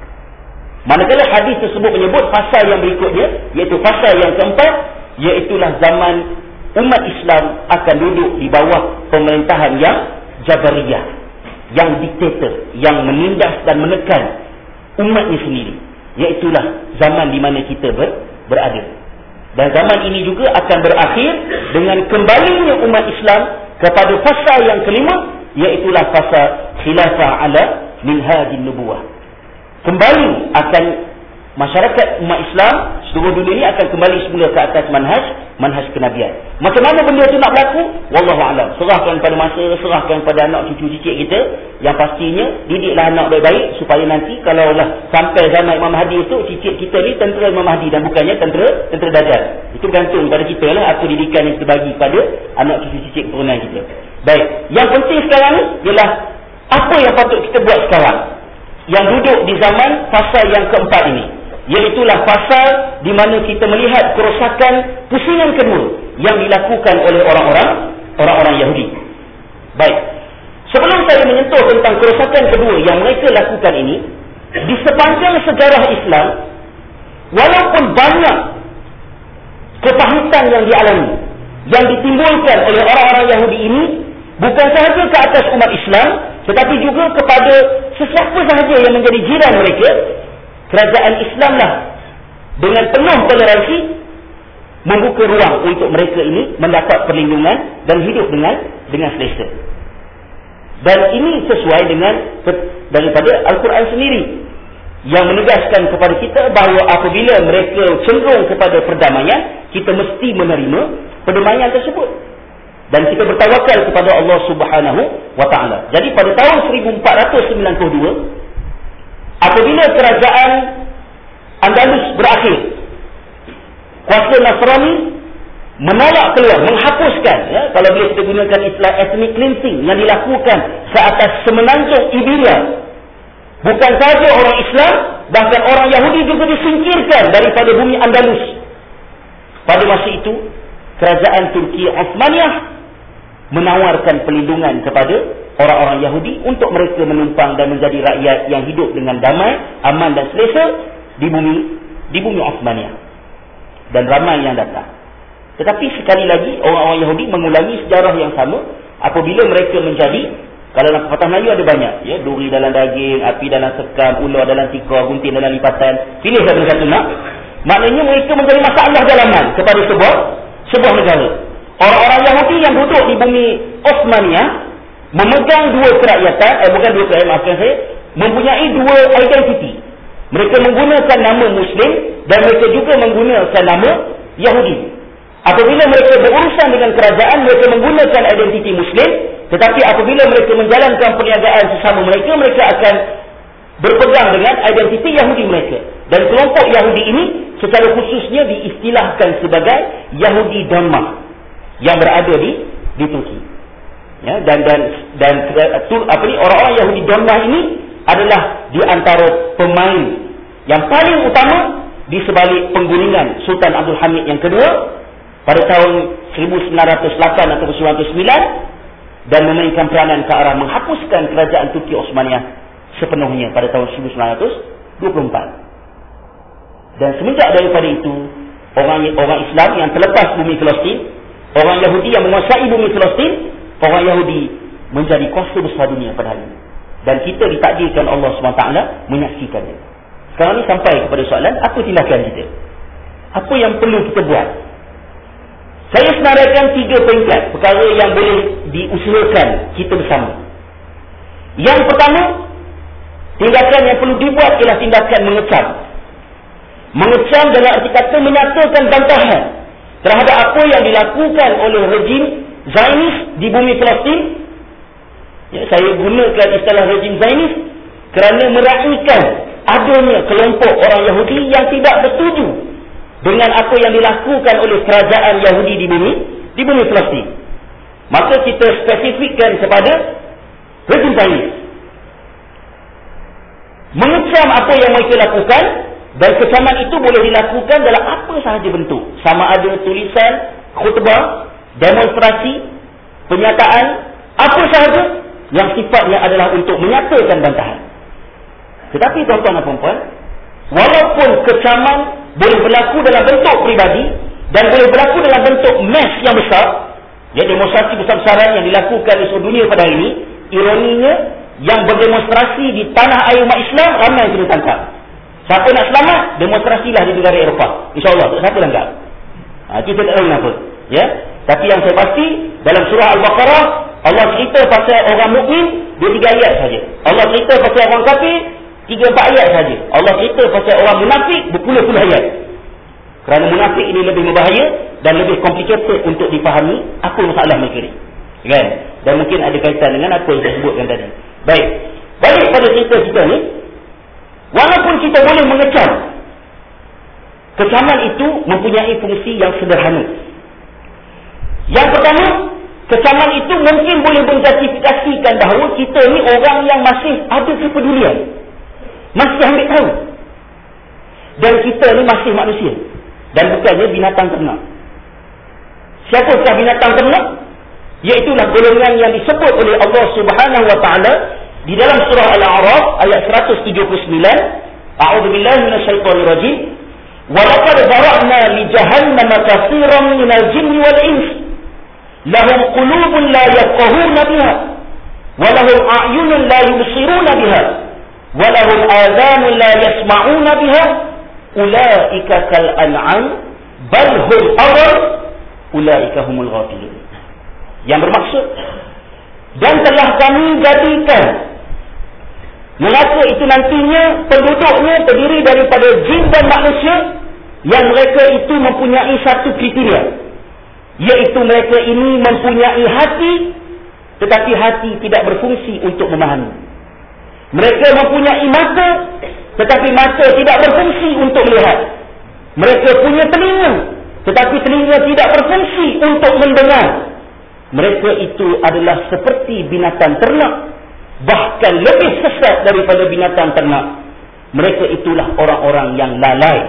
Manakala hadis tersebut menyebut fasa yang berikutnya, iaitu fasa yang keempat, iaitulah zaman umat Islam akan duduk di bawah pemerintahan yang Jabariyah, yang diktator, yang menindas dan menekan umatnya sendiri. Iaitulah zaman di mana kita ber, berada. Dan zaman ini juga akan berakhir dengan kembalinya umat Islam kepada fasa yang kelima, iaitulah fasa khilafah ala minhajin nubuwah. Kembali akan masyarakat umat Islam seluruh dunia ini akan kembali semula ke atas manhaj manhaj kenabian. Macam mana benda itu nak berlaku? Wallahu a'lam. Serahkan pada masa, serahkan pada anak cucu cicit kita. Yang pastinya didiklah anak baik-baik supaya nanti kalau lah sampai zaman Imam Mahdi itu, cicit kita ni tentera Imam Mahdi dan bukannya tentera tentera Dajjal. Itu bergantung pada kita lah apa didikan yang kita bagi pada anak cucu cicit keturunan kita. Baik, yang penting sekarang ni ialah apa yang patut kita buat sekarang yang duduk di zaman fasa yang keempat ini, iaitulah fasa di mana kita melihat kerosakan pusingan kedua yang dilakukan oleh orang-orang orang-orang Yahudi. Baik, sebelum saya menyentuh tentang kerosakan kedua yang mereka lakukan ini, di sepanjang sejarah Islam, walaupun banyak kepahitan yang dialami, yang ditimbulkan oleh orang-orang Yahudi ini, bukan sahaja ke atas umat Islam, tetapi juga kepada sesiapa sahaja yang menjadi jiran mereka, kerajaan Islamlah dengan penuh toleransi membuka ruang untuk mereka ini mendapat perlindungan dan hidup dengan dengan selesa. Dan ini sesuai dengan daripada Al-Quran sendiri yang menegaskan kepada kita bahawa apabila mereka cenderung kepada perdamaian, kita mesti menerima perdamaian tersebut. Dan kita bertawakal kepada Allah Subhanahu Wa Taala. Jadi pada tahun seribu empat ratus sembilan puluh dua, apabila kerajaan Andalus berakhir, kuasa Nasrani menolak keluar, menghapuskan, ya, kalau boleh kita gunakan istilah ethnic cleansing yang dilakukan seatas semenanjung Iberia. Bukan sahaja orang Islam, bahkan orang Yahudi juga disingkirkan daripada bumi Andalus. Pada masa itu, kerajaan Turki Osmaniyah menawarkan perlindungan kepada orang-orang Yahudi untuk mereka menumpang dan menjadi rakyat yang hidup dengan damai, aman dan selesa di bumi di bumi Osmaniyah. Dan ramai yang datang. Tetapi sekali lagi orang-orang Yahudi mengulangi sejarah yang sama apabila mereka menjadi, kalau dalam pepatah Melayu ada banyak, ya, duri dalam daging, api dalam sekam, ular dalam tikar, gunting dalam lipatan. Pilih satu satu nak. Maknanya mereka menjadi masalah dalaman kepada sebuah sebuah negara. Orang-orang Yahudi yang duduk di bumi Osmaniyah memegang dua kerakyatan, eh bukan dua kerakyatan, maafkan saya, mempunyai dua identiti. Mereka menggunakan nama Muslim dan mereka juga menggunakan nama Yahudi. Apabila mereka berurusan dengan kerajaan, mereka menggunakan identiti Muslim, tetapi apabila mereka menjalankan perniagaan sesama mereka, mereka akan berpegang dengan identiti Yahudi mereka. Dan kelompok Yahudi ini secara khususnya diistilahkan sebagai Yahudi Denmark yang berada di di Turki. Ya, dan dan dan apa ni, orang-orang Yahudi Denmark ini adalah di antara pemain yang paling utama di sebalik penggulingan Sultan Abdul Hamid yang kedua pada tahun seribu sembilan ratus lapan atau seribu sembilan ratus sembilan, dan memainkan peranan ke arah menghapuskan kerajaan Turki Osmaniyah sepenuhnya pada tahun seribu sembilan ratus dua puluh empat. Dan semenjak daripada itu, orang orang Islam yang terlepas bumi Palestin, orang Yahudi yang menguasai bumi Palestin, orang Yahudi menjadi kuasa besar dunia pada hari ini. Dan kita ditakdirkan Allah subhanahu wa taala menyaksikannya. Sekarang ni sampai kepada soalan, apa tindakan kita? Apa yang perlu kita buat? Saya senaraikan tiga peringkat perkara yang boleh diusahakan kita bersama. Yang pertama, tindakan yang perlu dibuat ialah tindakan mengecam. Mengecam dalam arti kata menyatakan bantahan terhadap apa yang dilakukan oleh rejim Zionis di bumi Palestin. Ya, saya gunakan istilah rejim Zionis kerana meraihkan adanya kelompok orang Yahudi yang tidak bersetuju dengan apa yang dilakukan oleh kerajaan Yahudi di bumi di bumi Palestin. Maka kita spesifikkan kepada rejim Zionis, mengecam apa yang mereka lakukan, dan kecaman itu boleh dilakukan dalam apa sahaja bentuk, sama ada tulisan, khutbah, demonstrasi, penyataan, apa sahaja yang sifatnya adalah untuk menyatakan bantahan. Tetapi tuan-tuan dan puan-puan, walaupun kecaman boleh berlaku dalam bentuk peribadi dan boleh berlaku dalam bentuk mass yang besar, ya, demonstrasi besar-besaran yang dilakukan di seluruh dunia pada hari ini, ironinya yang berdemonstrasi di tanah air umat Islam ramai yang kena tangkap. Siapa nak selamat, demonstrasilah di negara Eropah, InsyaAllah, tak siapa tangkap. Ha, kita tak tahu kenapa, ya. Tapi yang saya pasti, dalam surah Al-Baqarah, Allah cerita pasal orang mukmin dua tiga ayat saja. Allah cerita pasal orang kafir tiga empat ayat saja. Allah cerita pasal orang munafik berpuluh-puluh ayat. Kerana munafik ini lebih berbahaya dan lebih complicated untuk dipahami apa masalah mereka ni, kan? Dan mungkin ada kaitan dengan apa yang saya sebutkan tadi. Baik, balik pada cerita kita ni. Walaupun kita boleh mengecam, kecaman itu mempunyai fungsi yang sederhana. Yang pertama, kecaman itu mungkin boleh menjustifikasikan bahawa kita ni orang yang masih ada kepedulian, masih ambil tahu, dan kita ni masih manusia dan bukannya binatang ternak. Siapakah binatang ternak? Iaitulah golongan yang disebut oleh Allah Subhanahu wa taala di dalam surah Al-A'raf ayat seratus tujuh puluh sembilan. A'udzubillahi minasyaitonir rajim. Wa laqad zara'na li jahannama katsiran minal jinni wal ins lahum qulubun la yafqahuna biha wa lahum a'yunun la yubsiruna biha wa lahum adhanun la yasma'una biha ulaika kal an'am bal hum adall ulaika humul ghafilun. Yang bermaksud, dan telah kami jadikan neraka itu nantinya penduduknya terdiri daripada jin dan manusia yang mereka itu mempunyai satu kriteria, iaitu mereka ini mempunyai hati tetapi hati tidak berfungsi untuk memahami. Mereka mempunyai mata tetapi mata tidak berfungsi untuk melihat. Mereka punya telinga tetapi telinga tidak berfungsi untuk mendengar. Mereka itu adalah seperti binatang ternak, bahkan lebih sesat daripada binatang ternak. Mereka itulah orang-orang yang lalai.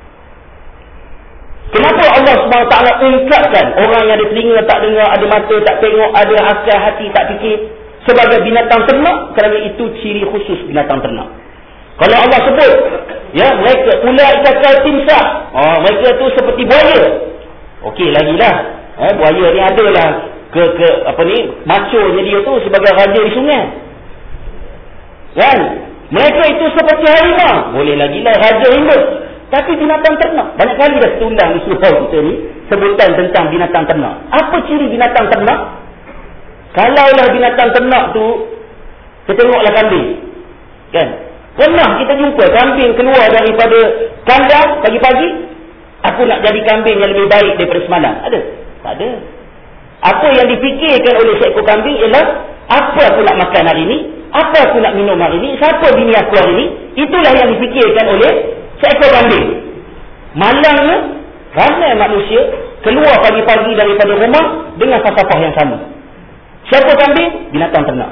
Kenapa Allah subhanahu wa taala ungkapkan orang yang ada telinga tak dengar, ada mata tak tengok, ada akal hati tak fikir sebagai binatang ternak? Kerana itu ciri khusus binatang ternak. Kalau Allah sebut, ya, mereka ulaika kal timsah, oh, mereka tu seperti buaya. Okey, lagilah, eh, buaya ni adalah ke ke apa ni, maconya dia tu sebagai raja di sungai, kan? Mereka itu seperti harimau, boleh lagi lah raja rimba, tapi binatang ternak. Banyak kali dah terundang di surau kita ni sebutan tentang binatang ternak. Apa ciri binatang ternak? Kalaulah binatang ternak tu, kita tengoklah kambing, kan? Pernah kita jumpa kambing keluar daripada kandang pagi-pagi, aku nak jadi kambing yang lebih baik daripada semalam. Ada? Tak ada. Apa yang dipikirkan oleh seekor kambing ialah, apa aku nak makan hari ini, apa aku nak minum hari ini, siapa bini aku hari ini. Itulah yang dipikirkan oleh seekor kambing. Malangnya, ramai manusia keluar pagi-pagi daripada rumah dengan falsafah yang sama. Siapa kambing? Binatang ternak.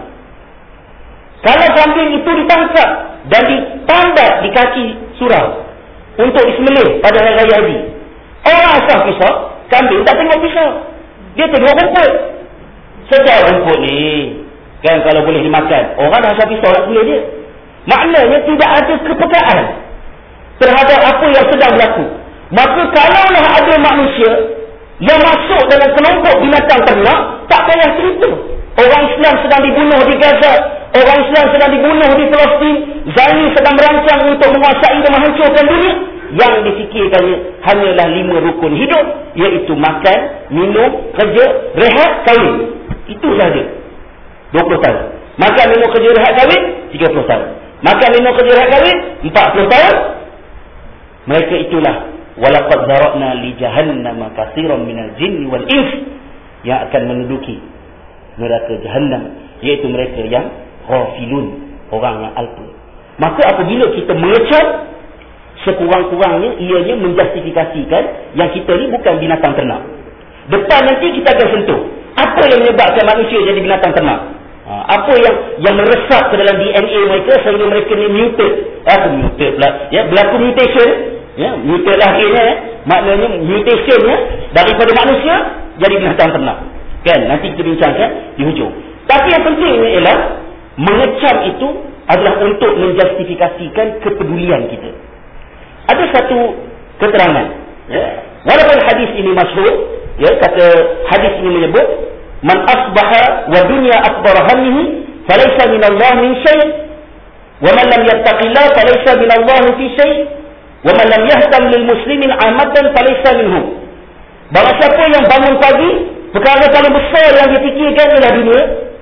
Kalau kambing itu ditangkap dan ditandat di kaki surau untuk disembelih pada hari raya haji, orang asal pisau, kambing tak tengok pisau, dia tengok rumput. Sedar rumput ni, kan, kalau boleh dimakan, orang dah asal pisau nak sembelih dia. Maknanya tidak ada kepekaan terhadap apa yang sedang berlaku. Maka kalaulah ada manusia yang masuk dalam kelompok binatang ternak, tak payah cerita. Orang Islam sedang dibunuh di Gaza, orang Islam sedang dibunuh di Palestin, Zani sedang merancang untuk menguasai dan menghancurkan dunia. Yang difikirkannya hanyalah lima rukun hidup, iaitu makan, minum, kerja, rehat, kahwin. Itu sahaja. dua puluh tahun. Makan, minum, kerja, rehat, kahwin, tiga puluh tahun. Makan, minum, kerja, rehat, kahwin, empat puluh tahun. Mereka itulah walaqad zara'na li jahannama katsiran minal jinni wal ins, yang akan menduduki neraka jahannam, iaitu mereka yang ghafilun, orang yang alpa. Maka apabila kita mengecam, sekurang-kurangnya ianya menjustifikasikan yang kita ni bukan binatang ternak. Depan nanti kita akan sentuh apa yang menyebabkan manusia jadi binatang ternak. Ha, apa yang yang meresap ke dalam D N A mereka sehingga mereka ni mutate. Ah, mutate pula. Ya, berlaku mutation. Ya, mutate lah akhirnya. Ya. Maknanya mutationnya daripada manusia jadi binatang ternak. Kan, nanti kita bincangkan di hujung. Tapi yang pentingnya ialah mengecam itu adalah untuk menjustifikasikan kepedulian kita. Ada satu keterangan, ya, walaupun hadis ini masyhur, ya, kata hadis ini menyebut, man asbaha wa dunya akbar hammihi falaysa min Allah min syai' wa man lam yattaqillah falaysa min Allah fi syai' wa man lam yahtam lil muslimin amatan falaysa minhum. Barang siapa yang bangun pagi, perkara paling besar yang dia fikirkan ialah dunia,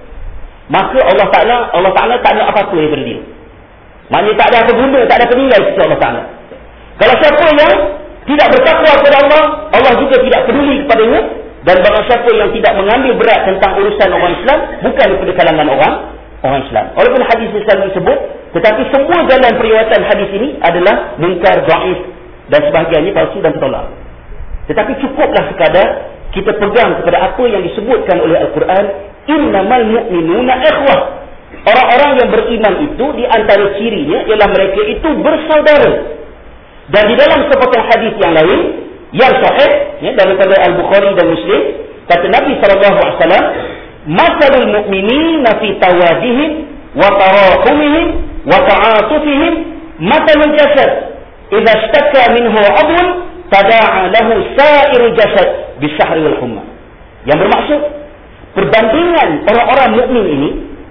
maka Allah Ta'ala Allah Ta'ala tak ada apa-apa daripada dia. Maknanya tak ada apa guna, tak ada penilai kepada Allah Ta'ala. Kalau siapa yang tidak bertakwa kepada Allah, Allah juga tidak peduli kepadanya. Dan barang siapa yang tidak mengambil berat tentang urusan orang Islam, bukan daripada kalangan orang orang Islam. Walaupun hadis Islam disebut, tetapi semua jalan periwayatan hadis ini adalah munkar, dhaif dan sebahagiannya palsu dan tertolak. Tetapi cukuplah sekadar kita pegang kepada apa yang disebutkan oleh Al-Quran, innamal mu'minuna ikhwah. Orang-orang yang beriman itu di antara cirinya ialah mereka itu bersaudara. Dan di dalam sepotong hadis yang lain yang sahih, ya, daripada Al-Bukhari dan Muslim, kata Nabi sallallahu alaihi wasallam, masalul mu'minina fi tawadihim wa tarahumihim wa ta'atufihim matalul jasad idza ishtaka minhu 'adwun tada'a lahu sa'irul jasad bisahri wal humma. Yang bermaksud, perbandingan orang-orang mukmin ini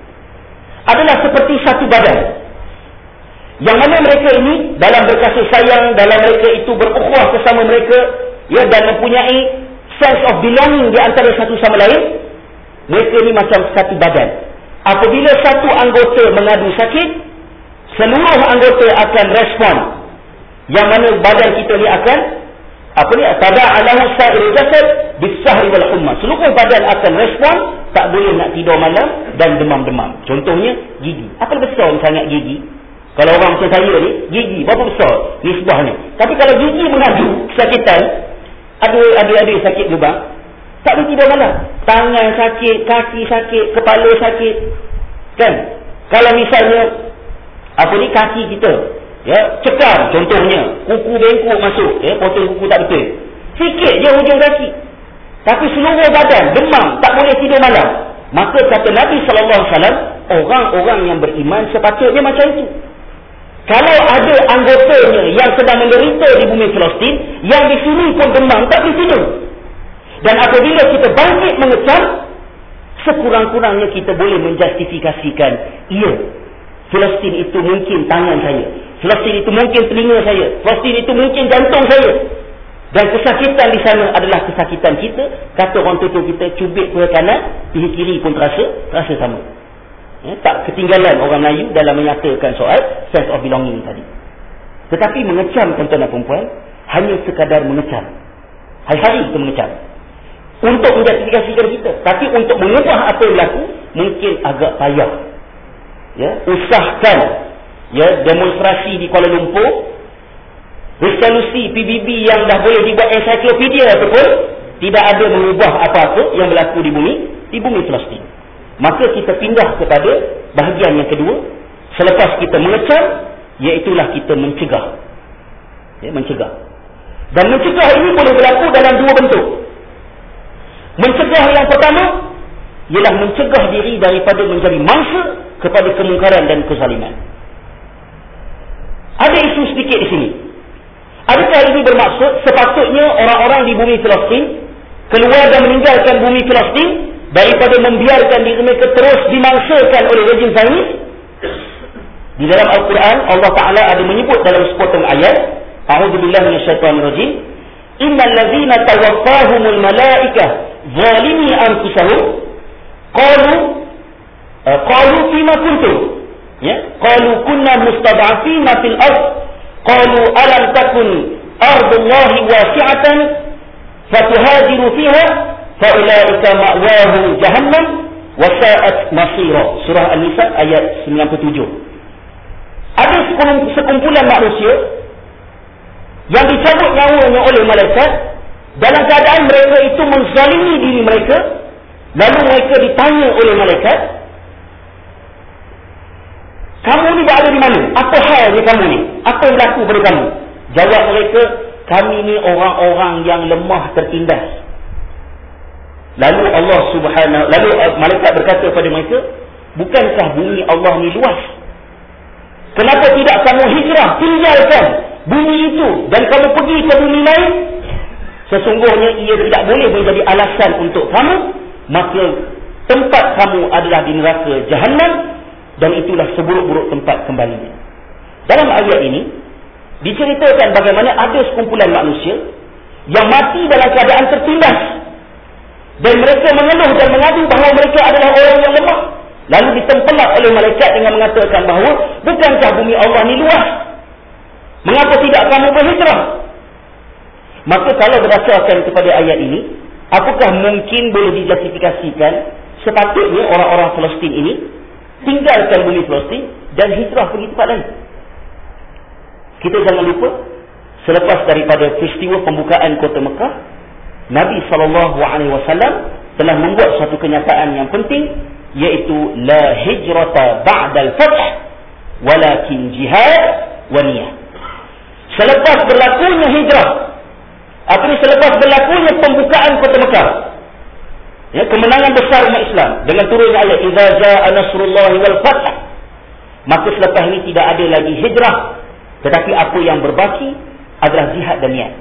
adalah seperti satu badan, yang mana mereka ini dalam berkasih sayang, dalam mereka itu berukhuwah bersama mereka, ya, dan mempunyai sense of belonging di antara satu sama lain. Mereka ini macam satu badan. Apabila satu anggota mengadu sakit, seluruh anggota akan respon, yang mana badan kita ni akan apa ni, tada'alahu sa'irul jasad bisahri wal humma. Seluruh badan akan respon, tak boleh nak tidur malam dan demam-demam. Contohnya gigi. Apa besar sangat gigi? Kalau orang macam saya ni, gigi berapa besar nisbahnya. Tapi kalau gigi mengadu kesakitan, adik-adik sakit lubang, tak boleh tidur malam. Tangan sakit, kaki sakit, kepala sakit. Kan? Kalau misalnya apa ni, kaki kita, ya, cekam contohnya, kuku bengkok masuk, ya, potong kuku tak betul. Sikit je hujung kaki. Tapi seluruh badan demam, tak boleh tidur malam. Maka kata Nabi sallallahu alaihi wasallam, orang-orang yang beriman sepatutnya macam itu. Kalau ada anggotanya yang sedang menderita di bumi Palestin, yang di sini pun demam, tak boleh tidur. Dan apabila kita bangkit mengecam, sekurang-kurangnya kita boleh menjustifikasikan, iya, Palestin itu mungkin tangan saya, Palestin itu mungkin telinga saya, Palestin itu mungkin jantung saya. Dan kesakitan di sana adalah kesakitan kita. Kata orang tua kita, cubit ke kanan, pihak kiri pun terasa, terasa sama. Ya, tak ketinggalan orang Melayu dalam menyatakan soal sense of belonging tadi. Tetapi mengecam tuan-tuan dan perempuan hanya sekadar mengecam. Hari-hari kita mengecam untuk menjustifikasikan kita. Tapi untuk mengubah apa yang berlaku mungkin agak payah. Ya, usahkan ya demonstrasi di Kuala Lumpur, resolusi P B B yang dah boleh dibuat ensiklopedia ataupun tidak ada mengubah apa-apa yang berlaku di bumi di bumi Palestin. Maka kita pindah kepada bahagian yang kedua. Selepas kita mengecam, iaitulah kita mencegah. Ya, mencegah. Dan mencegah ini boleh berlaku dalam dua bentuk. Mencegah yang pertama ialah mencegah diri daripada menjadi mangsa kepada kemungkaran dan kezaliman. Ada isu sedikit di sini. Adakah ini bermaksud sepatutnya orang-orang di bumi Palestin keluar dan meninggalkan bumi Palestin daripada membiarkan diri mereka terus dimangsakan oleh rejim Zionis? Di dalam Al-Quran Allah Ta'ala ada menyebut dalam sepotong ayat, A'udzubillahi minasyaitonirrajim, innal ladzina tawaffahumul malaikah zalimi anfusahum qalu uh, qalu fima kuntum, ya, qalu kunna mustad'afina fil ardh qalu alam takun ardullahi wasi'atan fatuhajiru fiha faulaika ma'wahum jahannam wa sa'at masira. Surah An-Nisa ayat sembilan puluh tujuh. Ada sekumpulan manusia yang dicabut nyawanya oleh malaikat dalam keadaan mereka itu menzalimi diri mereka. Lalu mereka ditanya oleh malaikat, kamu ni berada di mana? Apa halnya kamu ni? Apa yang berlaku pada kamu? Jawab mereka, kami ni orang-orang yang lemah tertindas. Lalu Allah Subhanahu lalu malaikat berkata kepada mereka, bukankah bumi Allah ni luas? Kenapa tidak kamu hijrah, tinggalkan bumi itu dan kamu pergi ke bumi lain? Sesungguhnya ia tidak boleh menjadi alasan untuk kamu, maka tempat kamu adalah di neraka Jahannam dan itulah seburuk-buruk tempat kembalinya. Dalam ayat ini diceritakan bagaimana ada sekumpulan manusia yang mati dalam keadaan tertindas dan mereka mengeluh dan mengadu bahawa mereka adalah orang yang lemah. Lalu ditempelak oleh malaikat dengan mengatakan bahawa bukankah bumi Allah ni luas? Mengapa tidak kamu berhijrah? Maka kalau berdasarkan kepada ayat ini, apakah mungkin boleh dijustifikasikan sepatutnya orang-orang Palestin ini tinggalkan bumi Palestin dan hijrah pergi tempat lain? Kita jangan lupa, selepas daripada peristiwa pembukaan kota Mekah, Nabi sallallahu alaihi wasallam telah membuat satu kenyataan yang penting, iaitu la hijrata ba'dal fath walakin jihad wa niyah. Selepas berlakunya hijrah, artinya selepas berlakunya pembukaan kota Mekah, ya, kemenangan besar umat Islam dengan turunnya ayat idza jaa nasrullahi wal fath, maka selepas ini tidak ada lagi hijrah, tetapi apa yang berbaki adalah jihad dan niat.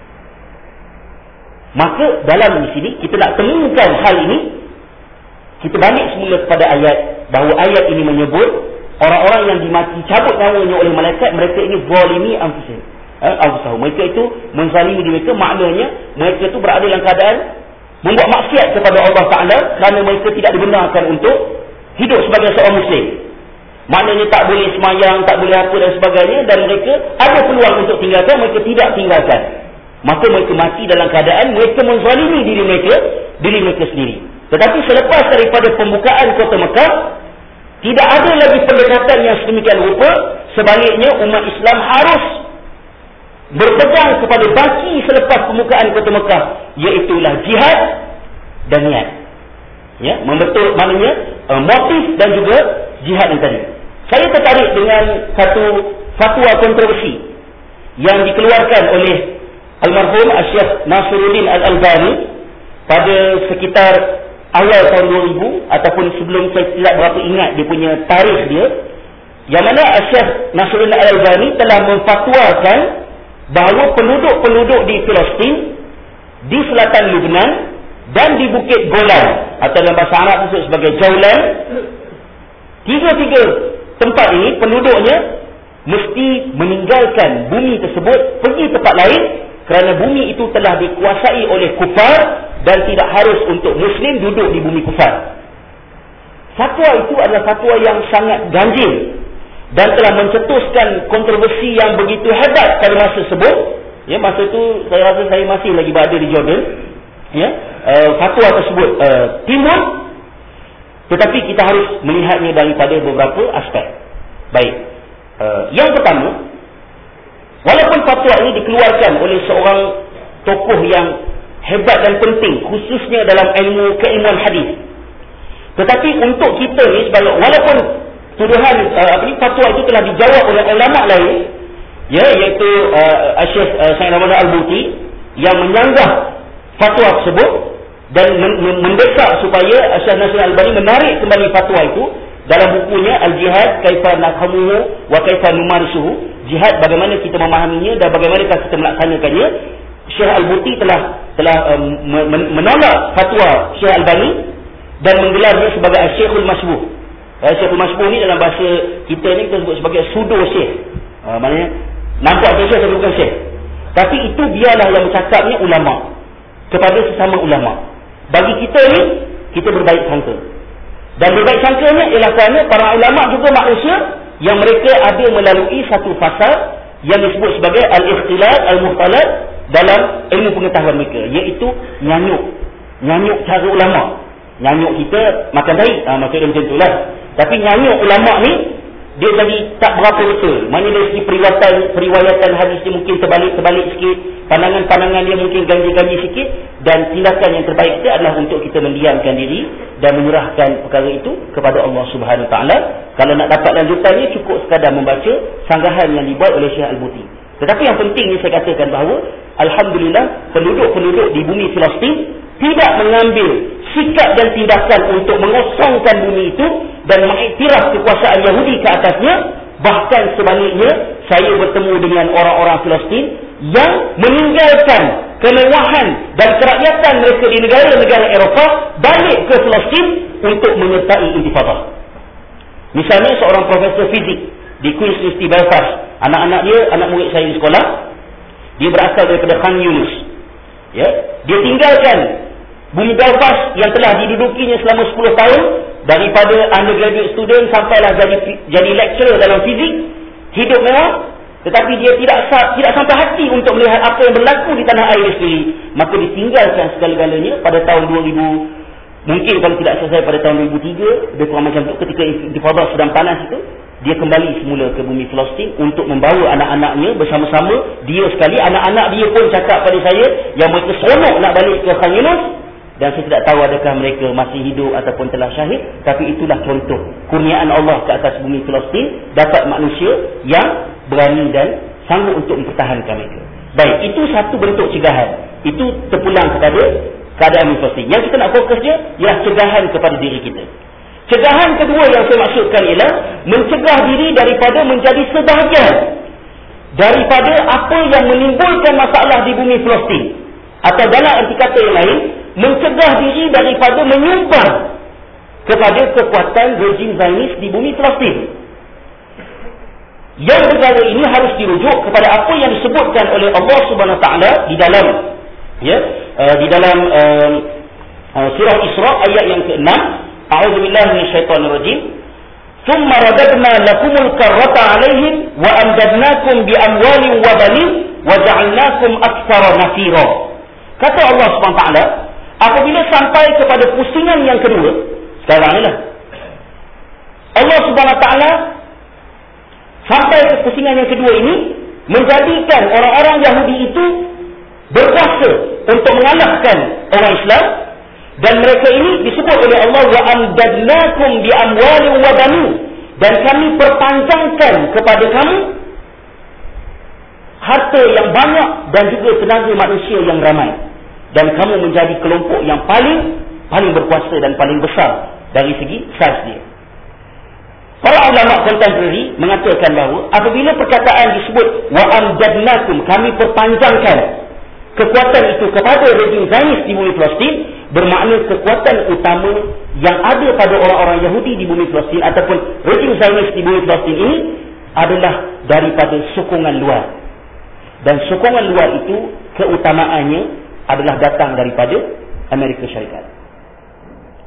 Maka dalam di sini kita nak temukan hal ini. Kita balik semula kepada ayat, bahawa ayat ini menyebut orang-orang yang dimati cabut nyawanya oleh malaikat, mereka ini zalimi anfusihim. Eh, mereka itu menzalimi diri mereka, maknanya mereka itu berada dalam keadaan membuat maksiat kepada Allah Ta'ala kerana mereka tidak dibenarkan untuk hidup sebagai seorang Muslim. Maknanya tak boleh semayang, tak boleh apa dan sebagainya, dan mereka ada peluang untuk tinggalkan, mereka tidak tinggalkan. Maka mereka mati dalam keadaan mereka menzalimi diri mereka, diri mereka sendiri. Tetapi selepas daripada pembukaan kota Mekah, tidak ada lagi pendekatan yang sedemikian rupa. Sebaliknya umat Islam harus berpegang kepada baki selepas pembukaan kota Mekah, iaitulah jihad dan niat. Ya, membetul maknanya uh, motif dan juga jihad yang tadi. Saya tertarik dengan satu fatwa kontroversi yang dikeluarkan oleh almarhum Syekh Nasiruddin Al-Albani pada sekitar awal tahun dua ribu, ataupun sebelum, saya tidak berapa ingat dia punya tarikh dia, yang mana Syekh Nasiruddin Al-Albani telah memfatwakan bahawa penduduk-penduduk di Palestin, di selatan Lebanon dan di Bukit Golan, atau dalam bahasa Arab disebut sebagai Jaulan, tiga-tiga tempat ini penduduknya mesti meninggalkan bumi tersebut, pergi tempat lain, kerana bumi itu telah dikuasai oleh kufar dan tidak harus untuk Muslim duduk di bumi kufar. fatwa itu adalah fatwa yang sangat ganjil dan telah mencetuskan kontroversi yang begitu hebat pada masa tersebut. Ya, masa itu saya rasa saya masih lagi berada di Jordan. Ya, uh, fatwa tersebut uh, timbul, tetapi kita harus melihatnya daripada beberapa aspek. Baik, uh, yang pertama, walaupun fatwa ini dikeluarkan oleh seorang tokoh yang hebat dan penting, khususnya dalam ilmu keilmuan hadis, tetapi untuk kita ni sebagai, walaupun tuduhan uh, apa ni, fatwa itu telah dijawab oleh ulama lain, ya, iaitu uh, Syekh uh, Sayyid Ramadan Al-Buti yang menyanggah fatwa tersebut dan mendesak supaya Syekh Nasir Al-Albani menarik kembali fatwa itu dalam bukunya Al-Jihad Kaifa Nafhamuhu wa Kaifa Numarisuhu, jihad bagaimana kita memahaminya dan bagaimana kita melaksanakannya. Syekh Al-Buti telah telah um, menolak fatwa Syekh Al-Albani dan menggelarnya sebagai Syekhul Masbuh. Uh, Syekhul Masbuh ni dalam bahasa kita ni kita sebut sebagai pseudo syekh. Uh, maknanya nampak syekh tapi bukan syekh. Tapi itu biarlah yang bercakapnya ulama kepada sesama ulama. Bagi kita ni, kita berbaik sangka. Dan berbaik sangkanya ialah kerana para ulama juga manusia yang mereka ada melalui satu fasa yang disebut sebagai al-ikhtilat al-muhtalat dalam ilmu pengetahuan mereka, iaitu nyanyuk. Nyanyuk cara ulama. Nyanyuk kita makan tahi, ha, maksudnya macam itulah. Tapi nyanyuk ulama ni dia tadi tak berapa betul. Maknanya dari segi periwayatan, periwayatan hadis dia mungkin terbalik-terbalik sikit, pandangan-pandangan dia mungkin ganji-ganji sikit, dan tindakan yang terbaik kita adalah untuk kita mendiamkan diri dan menyerahkan perkara itu kepada Allah Subhanahu Wa Taala. Kalau nak dapat lanjutannya, cukup sekadar membaca sanggahan yang dibuat oleh Syekh Al-Buti. Tetapi yang pentingnya saya katakan bahawa alhamdulillah penduduk-penduduk di bumi Palestin tidak mengambil sikap dan tindakan untuk mengosongkan bumi itu dan mengiktiraf kekuasaan Yahudi ke atasnya. Bahkan sebaliknya, saya bertemu dengan orang-orang Palestin yang meninggalkan kemewahan dan kerakyatan mereka di negara-negara Eropah, balik ke Palestin untuk menyertai intifadah. Misalnya seorang profesor fizik di Queen's University Belfast, anak-anak dia, anak murid saya di sekolah, dia berasal daripada Khan Yunus. Ya, dia tinggalkan bumi Belfast yang telah didudukinya selama sepuluh tahun, daripada undergraduate student sampailah jadi jadi lecturer dalam fizik, hidup mewah, tetapi dia tidak tidak sampai hati untuk melihat apa yang berlaku di tanah air sendiri. Maka ditinggalkan segala-galanya pada tahun dua ribu, mungkin kalau tidak selesai pada tahun dua ribu tiga, lebih kurang macam tu, ketika intifada sedang panas itu, dia kembali semula ke bumi Palestin untuk membawa anak-anaknya bersama-sama. Dia sekali, anak-anak dia pun cakap pada saya yang mereka seronok nak balik ke Khan Yunus. Dan saya tidak tahu adakah mereka masih hidup ataupun telah syahid. Tapi itulah contoh kurniaan Allah ke atas bumi Palestin, dapat manusia yang berani dan sanggup untuk mempertahankan mereka. Baik, itu satu bentuk cegahan. Itu terpulang kepada keadaan Palestin. Yang kita nak fokus dia ialah cegahan kepada diri kita. Cegahan kedua yang saya maksudkan ialah mencegah diri daripada menjadi sebahagian daripada apa yang menimbulkan masalah di bumi Palestin. Atau dalam arti kata yang lain, mencegah diri daripada menyumbang kepada kekuatan rejim Zionis di bumi Palestin. Yang perkara ini harus dirujuk kepada apa yang disebutkan oleh Allah Subhanahu Wa Taala di dalam ya uh, di dalam uh, uh, surah Isra ayat yang keenam. A'udzubillahi minasyaitonirrajim. Tsumma radadna lakumul karrata 'alaihim wa amdadnakum bi amwalin wa banin wa ja'alnakum aktsara nafira. Kata Allah Subhanahu Wa Taala, apabila sampai kepada pusingan yang kedua, sekarang inilah Allah Subhanahu Wa Taala sampai ke pusingan yang kedua ini, menjadikan orang-orang Yahudi itu berkuasa untuk mengalahkan orang Islam. Dan mereka ini disebut oleh Allah, wa amdadnakum bi amwalin wa banin, dan kami perpanjangkan kepada kamu harta yang banyak dan juga tenaga manusia yang ramai, dan kamu menjadi kelompok yang paling paling berkuasa dan paling besar dari segi saiz dia. Para ulama kontemporari mengatakan bahawa apabila perkataan disebut wa amdadnakum, kami perpanjangkan kekuatan itu kepada rejim Zionis di bumi Palestin, bermakna kekuatan utama yang ada pada orang-orang Yahudi di bumi Palestin ataupun rejim Zionis di bumi Palestin ini adalah daripada sokongan luar. Dan sokongan luar itu keutamaannya adalah datang daripada Amerika Syarikat.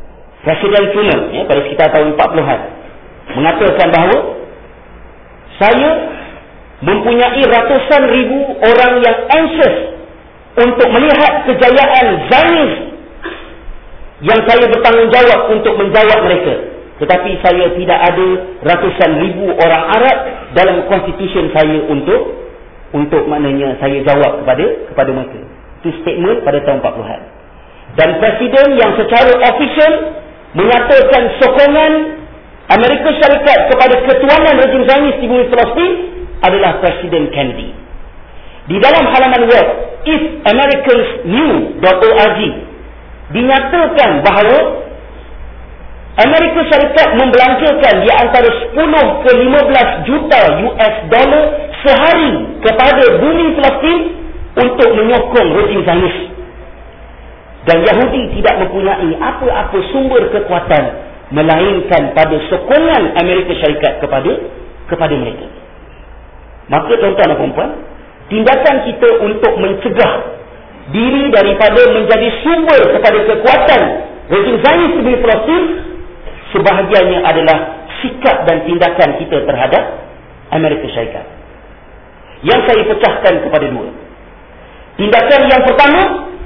Presiden Truman, ya, pada sekitar tahun empat puluhan, mengatakan bahawa saya mempunyai ratusan ribu orang yang anxious untuk melihat kejayaan Zionis yang saya bertanggungjawab untuk menjawab mereka. Tetapi saya tidak ada ratusan ribu orang Arab dalam konstitusi saya untuk untuk maknanya saya jawab kepada kepada mereka. Itu statement pada tahun empat puluhan. Dan presiden yang secara official menyatakan sokongan Amerika Syarikat kepada ketuanan rejim Zionis di bumi Palestin adalah Presiden Kennedy. Di dalam halaman web if americans knew dot org dinyatakan bahawa Amerika Syarikat membelanjakan di antara sepuluh ke lima belas juta U S dollar sehari kepada bumi Palestin untuk menyokong rejim Zionis. Dan Yahudi tidak mempunyai apa-apa sumber kekuatan melainkan pada sokongan Amerika Syarikat kepada kepada mereka. Maka tuan-tuan dan puan-puan, tindakan kita untuk mencegah diri daripada menjadi sumber kepada kekuatan rejim Zionis di bumi Palestin sebahagiannya adalah sikap dan tindakan kita terhadap Amerika Syarikat. Yang saya pecahkan kepada dua. Tindakan yang pertama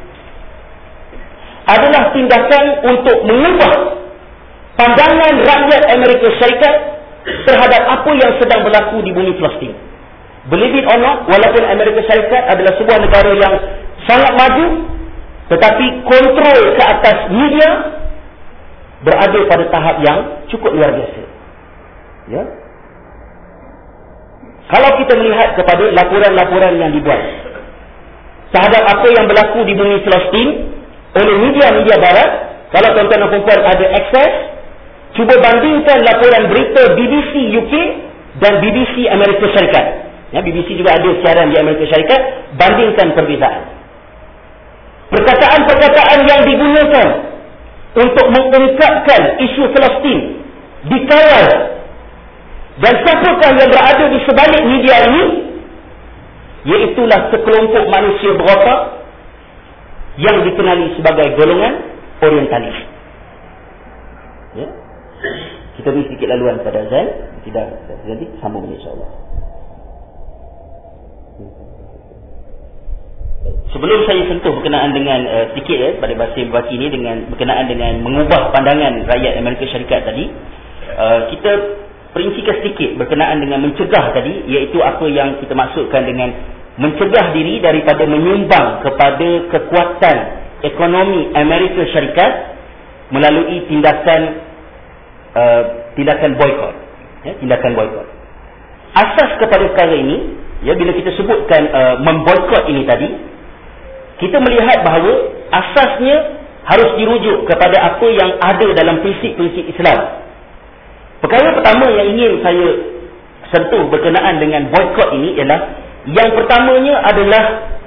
adalah tindakan untuk mengubah pandangan rakyat Amerika Syarikat terhadap apa yang sedang berlaku di bumi Palestin. Believe it or not, walaupun Amerika Syarikat adalah sebuah negara yang sangat maju, tetapi kontrol ke atas media berada pada tahap yang cukup luar biasa. Ya. Kalau kita melihat kepada laporan-laporan yang dibuat terhadap apa yang berlaku di bumi Palestin oleh media-media barat, kalau tuan-tuan dan puan-puan ada akses, cuba bandingkan laporan berita B B C U K dan B B C Amerika Syarikat. Ya, B B C juga ada siaran di Amerika Syarikat, bandingkan perbezaan. Perkataan-perkataan yang digunakan untuk mengungkapkan isu Palestin dikawal, dan siapakah yang berada di sebalik media ini? Iaitulah sekelompok manusia berotak yang dikenali sebagai golongan orientalis. Ya. Kita beri sedikit laluan pada Azan. Tidak jadi sambung insya-Allah. Sebelum saya sentuh berkenaan dengan uh, sedikit ya, pada bahasa Baki ini dengan berkenaan dengan mengubah pandangan rakyat Amerika Syarikat tadi, uh, kita perincikan sedikit berkenaan dengan mencegah tadi, iaitu apa yang kita maksudkan dengan mencegah diri daripada menyumbang kepada kekuatan ekonomi Amerika Syarikat melalui tindakan uh, tindakan boikot, ya, tindakan boikot. Asas kepada perkara ini, ya, bila kita sebutkan uh, memboikot ini tadi, kita melihat bahawa asasnya harus dirujuk kepada apa yang ada dalam prinsip-prinsip Islam. Perkara pertama yang ingin saya sentuh berkenaan dengan boikot ini ialah, yang pertamanya adalah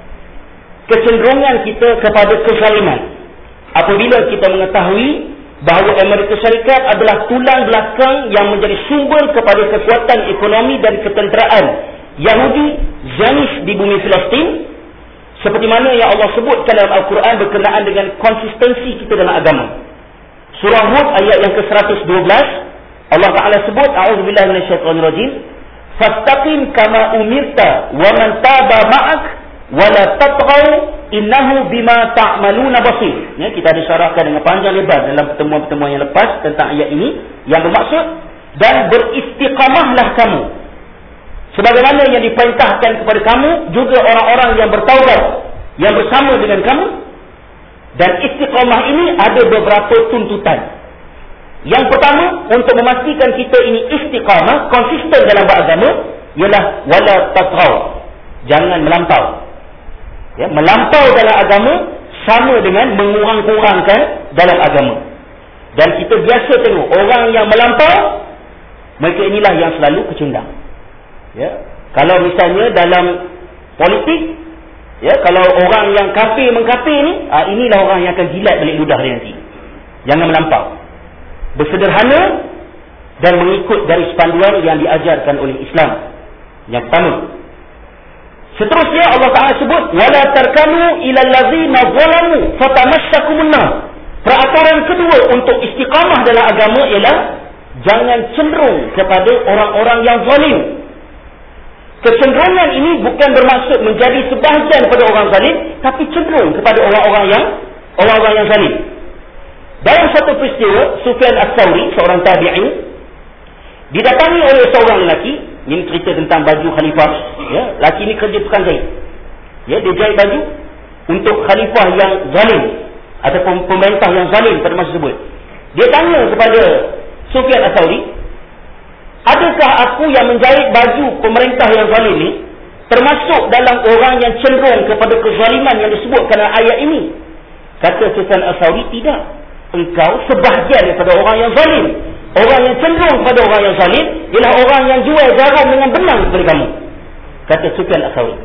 kecenderungan kita kepada kezaliman. Apabila kita mengetahui bahawa Amerika Syarikat adalah tulang belakang yang menjadi sumber kepada kekuatan ekonomi dan ketenteraan Yahudi Zionis di bumi Palestin, seperti mana yang Allah sebutkan dalam Al-Quran berkenaan dengan konsistensi kita dalam agama. Surah Hud ayat yang ke seratus dua belas, Allah Ta'ala sebut, A'udzubillahi minasyaitonirrajim, fastaqim kama umirta wa man taba ma'ak wa la tatghaw innahu bima ta'maluna basir. Ya, kita ada syarahkan dengan panjang lebar dalam pertemuan-pertemuan yang lepas tentang ayat ini, yang bermaksud, dan beristiqamahlah kamu sebagaimana yang diperintahkan kepada kamu juga orang-orang yang bertaubat yang bersama dengan kamu. Dan istiqamah ini ada beberapa tuntutan. Yang pertama, untuk memastikan kita ini istiqamah, konsisten dalam beragama, ialah wala tatghaw, jangan melampau. Ya, melampau dalam agama sama dengan mengurang-kurangkan dalam agama. Dan kita biasa tengok orang yang melampau, mereka inilah yang selalu kecundang. Ya, kalau misalnya dalam politik, ya, kalau orang yang kafir mengkafir ni, ah, inilah orang yang akan jilat balik ludah dia nanti. Jangan melampau. Bersederhana dan mengikut garis panduan yang diajarkan oleh Islam. Yang pertama. Seterusnya Allah Taala sebut, wala tarkanu ilal ladzina zalamu fatamassakumun nar. Peraturan kedua untuk istiqamah dalam agama ialah jangan cenderung kepada orang-orang yang zalim. Kecenderungan ini bukan bermaksud menjadi sebahagian pada orang zalim, tapi cenderung kepada orang-orang yang orang-orang yang zalim. Dalam satu peristiwa, Sufyan Ats-Tsauri, seorang tabi'in, didatangi oleh seorang lelaki. Ini cerita tentang baju khalifah. Ya, lelaki ini kerja tukang jahit. Ya, dia jahit baju untuk khalifah yang zalim ataupun pemerintah yang zalim pada masa tersebut. Dia tanya kepada Sufyan Ats-Tsauri, adakah aku yang menjahit baju pemerintah yang zalim ini termasuk dalam orang yang cenderung kepada kezaliman yang disebutkan dalam ayat ini? Kata Sufyan Ats-Tsauri, tidak. Engkau sebahagian daripada orang yang zalim. Orang yang cenderung kepada orang yang zalim ialah orang yang jual jarum dengan benang kepada kamu. Kata Sufyan Ats-Tsauri.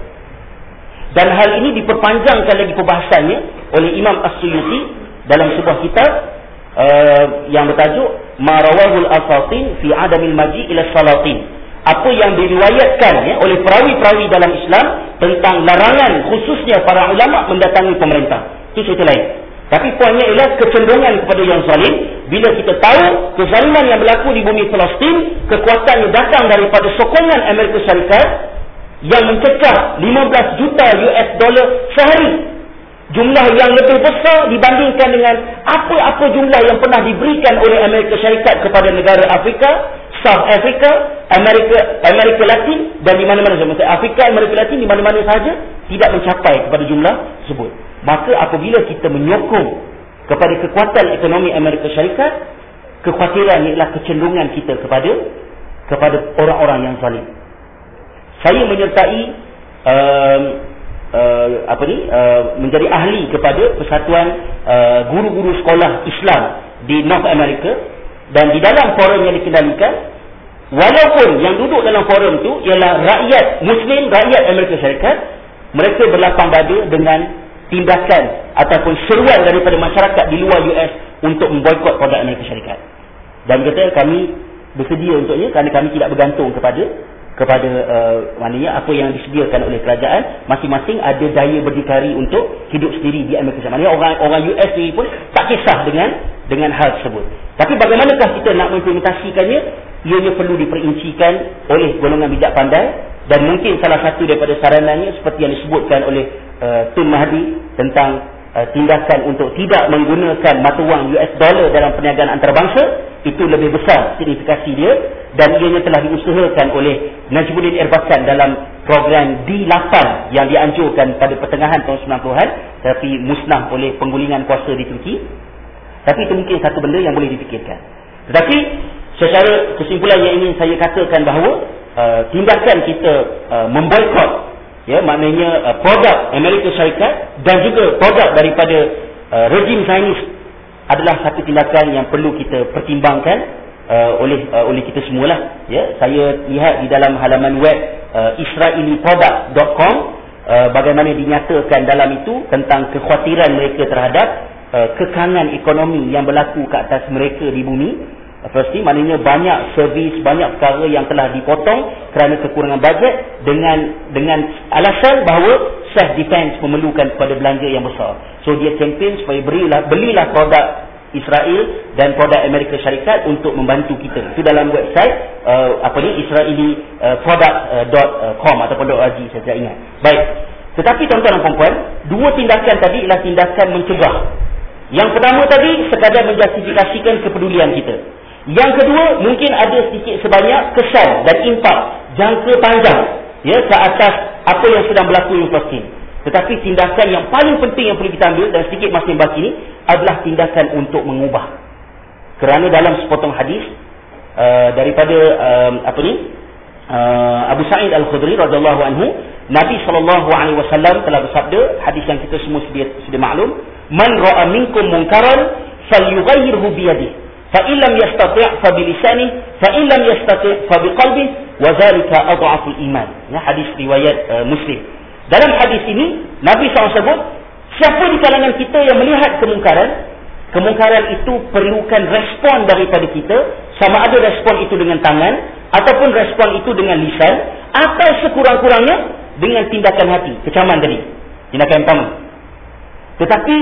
Dan hal ini diperpanjangkan lagi perbahasannya oleh Imam As-Suyuti dalam sebuah kitab uh, yang bertajuk Ma Rawahul Asatin fi Adamil Maji ila Salatin. Apa yang diriwayatkan ya, oleh perawi-perawi dalam Islam tentang larangan khususnya para ulama mendatangi pemerintah. Itu cerita lain. Tapi poinnya ialah kecenderungan kepada yang zalim. Bila kita tahu kezaliman yang berlaku di bumi Palestin, kekuatannya datang daripada sokongan Amerika Syarikat yang mencecah lima belas juta U S dollar sehari. Jumlah yang lebih besar dibandingkan dengan apa-apa jumlah yang pernah diberikan oleh Amerika Syarikat kepada negara Afrika, South Africa, Amerika Amerika Latin dan di mana-mana sahaja. Afrika, Amerika Latin, di mana-mana sahaja tidak mencapai kepada jumlah tersebut. Maka apabila kita menyokong kepada kekuatan ekonomi Amerika Syarikat, kekhawatiran ialah kecenderungan kita kepada kepada orang-orang yang zalim. Saya menyertai uh, uh, apa ni uh, menjadi ahli kepada Persatuan uh, Guru-Guru Sekolah Islam di North America, dan di dalam forum yang dikendalikan, walaupun yang duduk dalam forum itu ialah rakyat Muslim, rakyat Amerika Syarikat, mereka berlapang dada dengan tindakan ataupun seruan daripada masyarakat di luar U S untuk memboikot produk Amerika Syarikat. Dan kata kami bersedia untuknya kerana kami tidak bergantung kepada kepada uh, maknanya apa yang disediakan oleh kerajaan. Masing-masing ada daya berdikari untuk hidup sendiri di Amerika Syarikat. Maknanya orang orang U S sendiri pun tak kisah dengan dengan hal tersebut. Tapi bagaimanakah kita nak mengimplementasikannya? Ianya perlu diperincikan oleh golongan bijak pandai, dan mungkin salah satu daripada saranannya seperti yang disebutkan oleh uh, Tun Mahdi tentang uh, tindakan untuk tidak menggunakan mata wang U S dollar dalam perniagaan antarabangsa. Itu lebih besar signifikasi dia, dan ianya telah diusahakan oleh Najmuddin Erbakan dalam program D lapan yang dianjurkan pada pertengahan tahun sembilan puluhan tapi musnah oleh penggulingan kuasa di Turki. Tapi itu mungkin satu benda yang boleh dipikirkan. Tetapi secara kesimpulan yang ingin saya katakan bahawa uh, tindakan kita uh, memboikot, ya, maknanya uh, produk Amerika Syarikat dan juga produk daripada uh, rejim Zionis adalah satu tindakan yang perlu kita pertimbangkan uh, oleh uh, oleh kita semualah. Ya, saya lihat di dalam halaman web uh, israeli product dot com uh, bagaimana dinyatakan dalam itu tentang kekhawatiran mereka terhadap uh, kekangan ekonomi yang berlaku ke atas mereka di bumi. Pasti maknanya banyak servis, banyak perkara yang telah dipotong kerana kekurangan bajet dengan dengan alasan bahawa self defense memerlukan kepada belanja yang besar. So dia kempen supaya berilah, belilah produk Israel dan produk Amerika Syarikat untuk membantu kita. Itu dalam website uh, apa ni israeli product dot com ataupun .org, saya tidak ingat. Baik. Tetapi tuan-tuan dan puan-puan, dua tindakan tadi ialah tindakan mencegah. Yang pertama tadi sekadar menjustifikasikan kepedulian kita. Yang kedua, mungkin ada sedikit sebanyak kesan dan impak jangka panjang, ya, ke atas apa yang sedang berlaku di Palestin. Tetapi tindakan yang paling penting yang perlu kita ambil dan sedikit masa yang baki ini adalah tindakan untuk mengubah. Kerana dalam sepotong hadis uh, daripada uh, apa ni uh, Abu Sa'id Al-Khudri radhiyallahu anhu, Nabi sallallahu alaihi wasallam telah bersabda, hadis yang kita semua sudah sudah maklum, man ra'a minkum munkaran falyughayyirhu bi yadihi fa in lam yastati' fa bi lisanihi fa in lam yastati' fa bi qalbihi wa zalika adhaful iman. Ya, hadis riwayat uh, Muslim. Dalam hadis ini Nabi sallallahu alaihi wasallam sebut, siapa di kalangan kita yang melihat kemungkaran, kemungkaran itu perlukan respon daripada kita, sama ada respon itu dengan tangan ataupun respon itu dengan lisan, atau sekurang-kurangnya dengan tindakan hati, kecaman tadi, tindakan pertama. Tetapi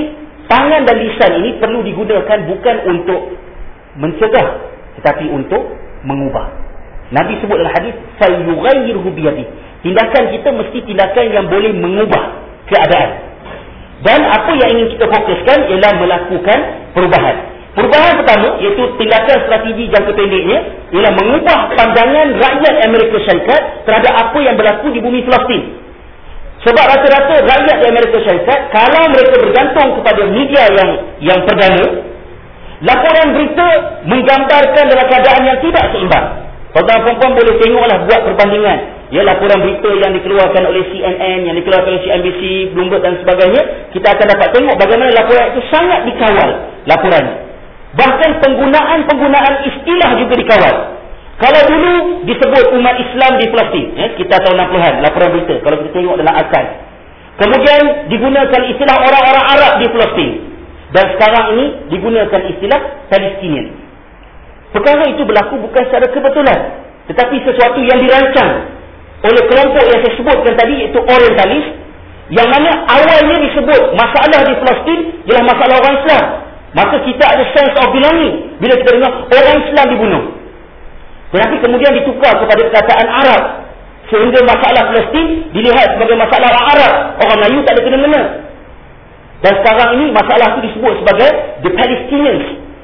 tangan dan lisan ini perlu digunakan bukan untuk mencegah, tetapi untuk mengubah. Nabi sebut dalam hadis, "Falyughayyirhu biyadihi." Tindakan kita mesti tindakan yang boleh mengubah keadaan. Dan apa yang ingin kita fokuskan ialah melakukan perubahan. Perubahan pertama, iaitu tindakan strategi jangka pendeknya, ialah mengubah pandangan rakyat Amerika Syarikat terhadap apa yang berlaku di bumi Palestin. Sebab rata-rata rakyat di Amerika Syarikat, kalau mereka bergantung kepada media yang yang perdana, laporan berita menggambarkan dalam keadaan yang tidak seimbang. Tuan-tuan perempuan boleh tengoklah, buat perbandingan. Ya, laporan berita yang dikeluarkan oleh C N N, yang dikeluarkan oleh C N B C, Bloomberg dan sebagainya, kita akan dapat tengok bagaimana laporan itu sangat dikawal laporannya. Bahkan penggunaan-penggunaan istilah juga dikawal. Kalau dulu disebut umat Islam di Palestin, ya, sekitar tahun enam puluhan, laporan berita, kalau kita tengok dalam archive. Kemudian digunakan istilah orang-orang Arab di Palestin. Dan sekarang ini digunakan istilah Palestinian. Perkara itu berlaku bukan secara kebetulan, tetapi sesuatu yang dirancang oleh kelompok yang saya sebutkan tadi, iaitu orientalis, yang mana awalnya disebut masalah di Palestin ialah masalah orang Islam. Maka kita ada sense of belonging bila kita dengar orang Islam dibunuh. Tetapi kemudian ditukar kepada perkataan Arab, sehingga masalah Palestin dilihat sebagai masalah orang Arab. Orang Melayu tak ada kena-mena. Dan sekarang ini masalah itu disebut sebagai the Palestinians,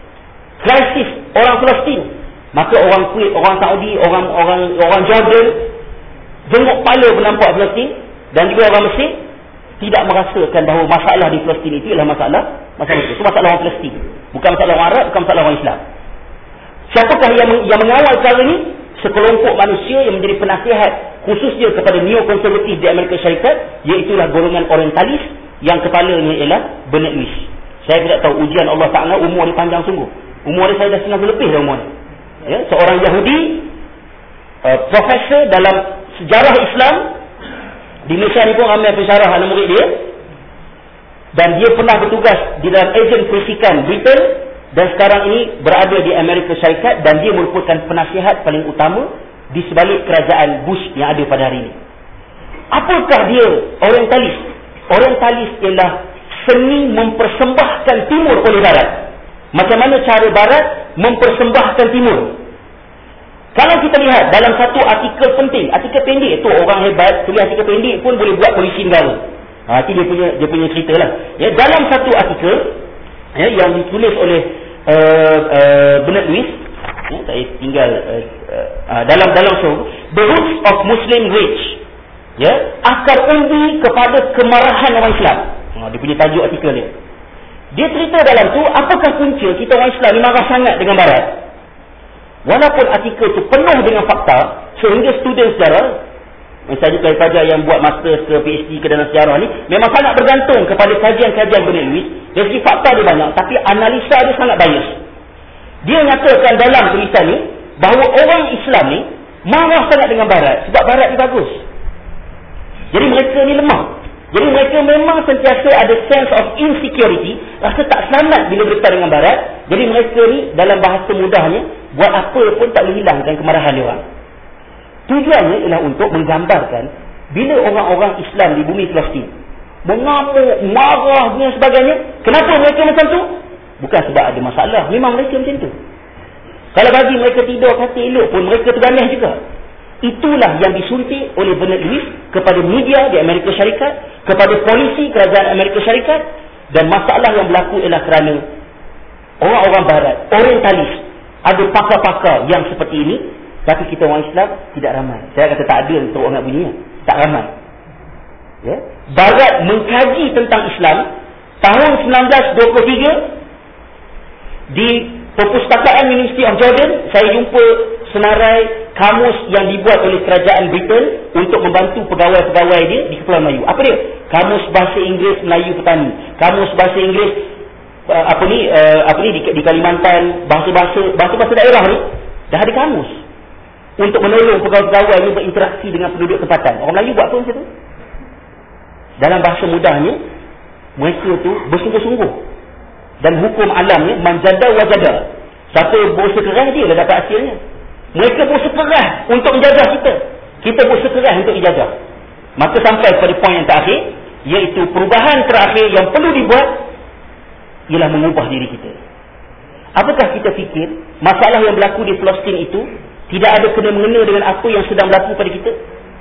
krisis orang Palestin. Maka orang Kuwait, orang Saudi, orang orang orang Jordan jenguk kepala penampak Palestin, dan juga orang Mesir tidak merasakan bahawa masalah di Palestin itu ialah masalah masalah itu. Itu masalah orang Palestin, bukan masalah orang Arab, bukan masalah orang Islam. Siapakah yang yang mengawal perkara ini? Sekelompok manusia yang menjadi penasihat khususnya kepada neo-konservatif di Amerika Syarikat, iaitulah golongan orientalis yang kepalanya ialah Bernard Lewis. Saya tidak tahu ujian Allah Ta'ala, umur dia panjang sungguh. Umur dia saya dah sembilan puluh lebih dah umur dia. Ya, seorang Yahudi, uh, profesor dalam sejarah Islam. Di Malaysia ni pun ramai pensyarah anak murid dia. Dan dia pernah bertugas di dalam ejen perisikan Britain, dan sekarang ini berada di Amerika Syarikat, dan dia merupakan penasihat paling utama di sebalik kerajaan Bush yang ada pada hari ini. Apakah dia orientalis? Orientalis ialah seni mempersembahkan timur oleh barat. Macam mana cara barat mempersembahkan timur? Kalau kita lihat dalam satu artikel penting, artikel pendek tu, orang hebat tulis artikel pendek pun boleh buat polisi negara. Ha, itu dia punya dia punya cerita lah. Ya, dalam satu artikel ya, yang ditulis oleh uh, uh, Bernard Lewis, ya, saya tinggal uh, uh, dalam dalam show The Roots of Muslim Rage, ya, akar umbi kepada kemarahan orang Islam. Ha, dia punya tajuk artikel dia. Dia cerita dalam tu, apakah punca kita orang Islam ni marah sangat dengan barat? Walaupun artikel itu penuh dengan fakta, sehingga student sejarah, misalnya pelajar yang buat master ke P H D ke dalam sejarah ni, memang sangat bergantung kepada kajian-kajian Bernard Lewis. Dari segi fakta dia banyak, tapi analisa dia sangat bias. Dia nyatakan dalam tulisan ni bahawa orang Islam ni marah sangat dengan barat sebab barat ni bagus. Jadi mereka ni lemah. Jadi mereka memang sentiasa ada sense of insecurity, rasa tak selamat bila berdepan dengan barat. Jadi mereka ni dalam bahasa mudahnya, buat apa pun tak boleh hilangkan kemarahan dia orang. Tujuannya ialah untuk menggambarkan bila orang-orang Islam di bumi Palestin mengamuk, marah dan sebagainya, kenapa mereka macam tu? Bukan sebab ada masalah, memang mereka macam tu. Kalau bagi mereka tidur kata elok pun, mereka terganeh juga. Itulah yang disuntik oleh Bernard Lewis kepada media di Amerika Syarikat, kepada polisi kerajaan Amerika Syarikat. Dan masalah yang berlaku ialah kerana orang-orang barat, orientalis, ada pakar-pakar yang seperti ini, tapi kita orang Islam tidak ramai. Saya kata tak ada untuk orang nak bunyinya, tak ramai. Ya? Barat mengkaji tentang Islam tahun seribu sembilan ratus dua puluh tiga di Perpustakaan University of Jordan. Saya jumpa senarai kamus yang dibuat oleh kerajaan Britain untuk membantu pegawai-pegawai dia di Kepulauan Melayu. Apa dia? Kamus bahasa Inggeris Melayu Petani, kamus bahasa Inggeris uh, apa ni uh, apa ni di, di Kalimantan, bahasa-bahasa bahasa-bahasa daerah ni dah ada kamus untuk menolong pegawai-pegawai ni berinteraksi dengan penduduk tempatan. Orang Melayu buat apa macam tu? Dalam bahasa mudahnya, mereka tu bersungguh-sungguh. Dan hukum alamnya manjada wajada. Siapa berusaha keras, dia dah dapat hasilnya. Mereka berusaha keras untuk menjajah kita, kita berusaha keras untuk dijajah. Maka sampai pada poin yang terakhir, iaitu perubahan terakhir yang perlu dibuat ialah mengubah diri kita. Apakah kita fikir masalah yang berlaku di Palestin itu tidak ada kena-mengena dengan apa yang sedang berlaku pada kita?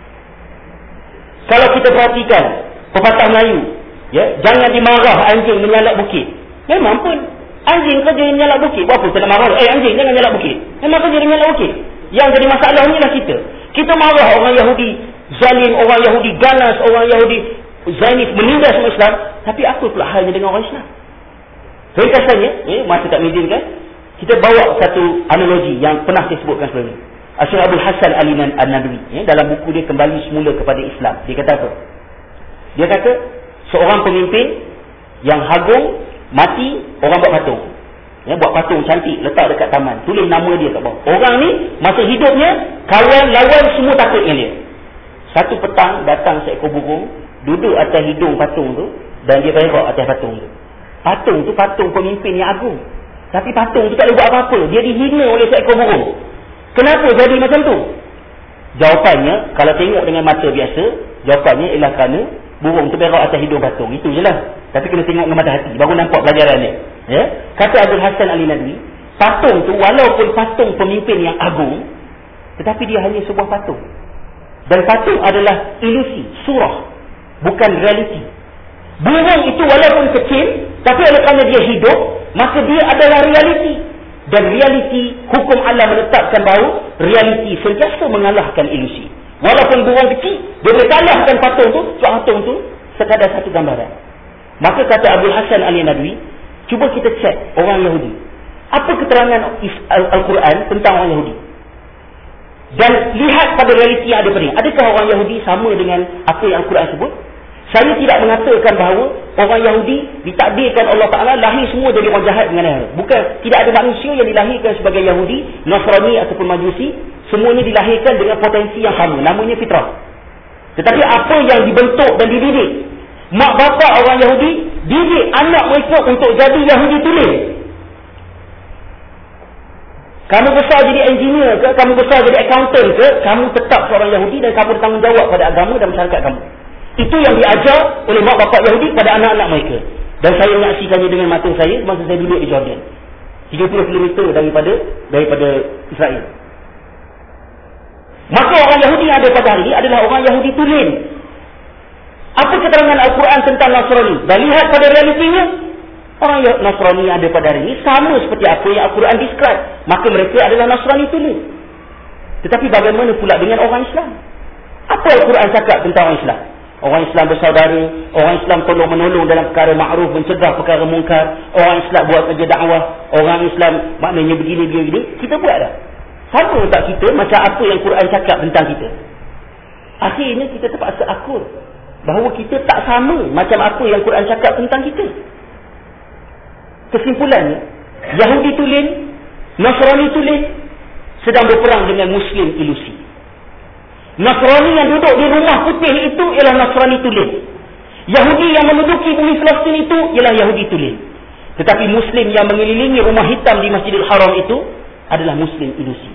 Kalau kita perhatikan pepatah Melayu, ya, jangan dimarah anjing menyalak bukit. Memang pun anjing kerja menyalak bukit. Buat apa kita nak marah? Eh anjing jangan menyalak bukit. Memang kerja dia menyalak bukit. Yang jadi masalahnya lah kita. Kita marah orang Yahudi zalim, orang Yahudi ganas, orang Yahudi Zionis menindas orang Islam. Tapi apa pula halnya dengan orang Islam? Ringkasannya, ya, masa tak mengizinkan, kita bawa satu analogi yang pernah saya sebutkan sebelum ini. Syekh Abdul Hasan Ali An-Nadwi, ya, dalam buku dia Kembali Semula kepada Islam, dia kata apa? Dia kata seorang pemimpin yang agung mati, orang buat patung, ya, buat patung cantik letak dekat taman, tulis nama dia kat bawah. Orang ni masa hidupnya kawan lawan semua takut dengan dia. Satu petang datang seekor burung duduk atas hidung patung tu dan dia berak atas patung tu. Patung tu patung pemimpin yang agung, tapi patung tu tak boleh buat apa-apa. Dia dihina oleh seekor burung. Kenapa jadi macam tu? Jawapannya, kalau tengok dengan mata biasa, jawapannya ialah kerana burung tu berak atas hidung patung. Itu je lah. Tapi kena tengok dengan mata hati, baru nampak pelajaran dia. Ya? Kata Abdul Hasan Ali Nadwi, patung tu walaupun patung pemimpin yang agung, tetapi dia hanya sebuah patung. Dan patung adalah ilusi, surah, bukan realiti. Burung itu walaupun kecil, tapi oleh kerana dia hidup, maka dia adalah realiti. Dan realiti, hukum Allah menetapkan bahawa realiti sentiasa mengalahkan ilusi. Walaupun burung kecil, dia boleh kalahkan patung tu, patung tu sekadar satu gambaran. Maka kata Abdul Hasan Ali Nadwi, cuba kita cek orang Yahudi. Apa keterangan Al-Quran tentang orang Yahudi? Dan lihat pada realiti yang ada pada ini. Adakah orang Yahudi sama dengan apa yang Al-Quran sebut? Saya tidak mengatakan bahawa orang Yahudi ditakdirkan Allah Ta'ala lahir semua jadi orang jahat dengan dia. Bukan, tidak ada manusia yang dilahirkan sebagai Yahudi, Nasrani ataupun Majusi. Semuanya dilahirkan dengan potensi yang sama. Namanya fitrah. Tetapi apa yang dibentuk dan dididik, mak bapak orang Yahudi didik anak mereka untuk jadi Yahudi tulen. Kamu besar jadi engineer ke, kamu besar jadi accountant ke, kamu tetap seorang Yahudi dan kamu bertanggungjawab pada agama dan masyarakat kamu. Itu yang diajar oleh mak bapak Yahudi pada anak-anak mereka. Dan saya menyaksikannya dengan mata saya masa saya duduk di Jordan, tiga puluh kilometer daripada daripada Israel. Maka orang Yahudi yang ada pada hari ini adalah orang Yahudi tulen. Apa keterangan Al-Quran tentang Nasrani? Dan lihat pada realitinya, orang Nasrani yang ada pada hari ini sama seperti apa yang Al-Quran describe. Maka mereka adalah Nasrani tulen. Tetapi bagaimana pula dengan orang Islam? Apa Al-Quran cakap tentang orang Islam? Orang Islam bersaudara, orang Islam tolong menolong dalam perkara ma'ruf, mencegah perkara mungkar, orang Islam buat kerja dakwah, orang Islam maknanya begini begini begini, kita buat dah. Sama tak kita macam apa yang Quran cakap tentang kita? Akhirnya kita terpaksa akur bahawa kita tak sama macam apa yang Quran cakap tentang kita. Kesimpulannya, Yahudi tulen, Nasrani tulen sedang berperang dengan Muslim ilusi. Nasrani yang duduk di rumah putih itu ialah Nasrani tulen. Yahudi yang menduduki bumi Palestin itu ialah Yahudi tulen. Tetapi Muslim yang mengelilingi rumah hitam di Masjidil Haram itu adalah Muslim ilusi.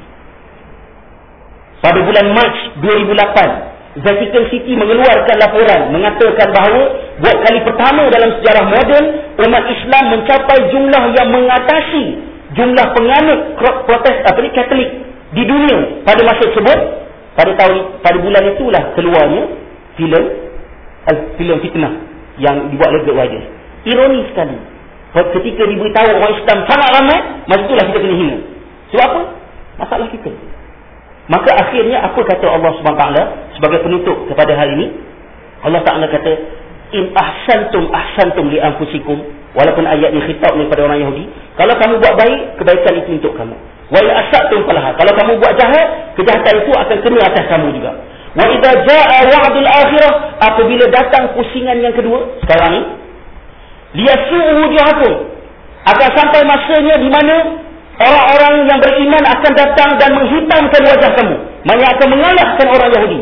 Pada bulan Mac dua ribu lapan, Vatican City mengeluarkan laporan mengatakan bahawa buat kali pertama dalam sejarah moden, umat Islam mencapai jumlah yang mengatasi jumlah penganut protes apa ni Katolik di dunia pada masa tersebut. Pada tahun pada bulan itulah keluarnya filem filem fitnah yang dibuat oleh Greg Wilders. Ironi sekali, ketika diberitahu orang Islam sangat ramai, masa itulah kita kena hina. Sebab apa? Masalah kita. Maka akhirnya apa kata Allah Subhanahu Wa Taala sebagai penutup kepada hari ini? Allah Taala kata, in ahsantum ahsantum li anfusikum. Walaupun ayat ini khitab kepada orang Yahudi, kalau kamu buat baik, kebaikan itu untuk kamu. Wa in asatum falaha. Kalau kamu buat jahat, kejahatan itu akan kena atas kamu juga. Wa idza jaa wa'dul akhirah, apabila datang pusingan yang kedua sekarang ni, liyasu'u wujuhakum, akan sampai masanya di mana orang-orang yang beriman akan datang dan menghitamkan wajah kamu, maknanya akan mengalahkan orang Yahudi.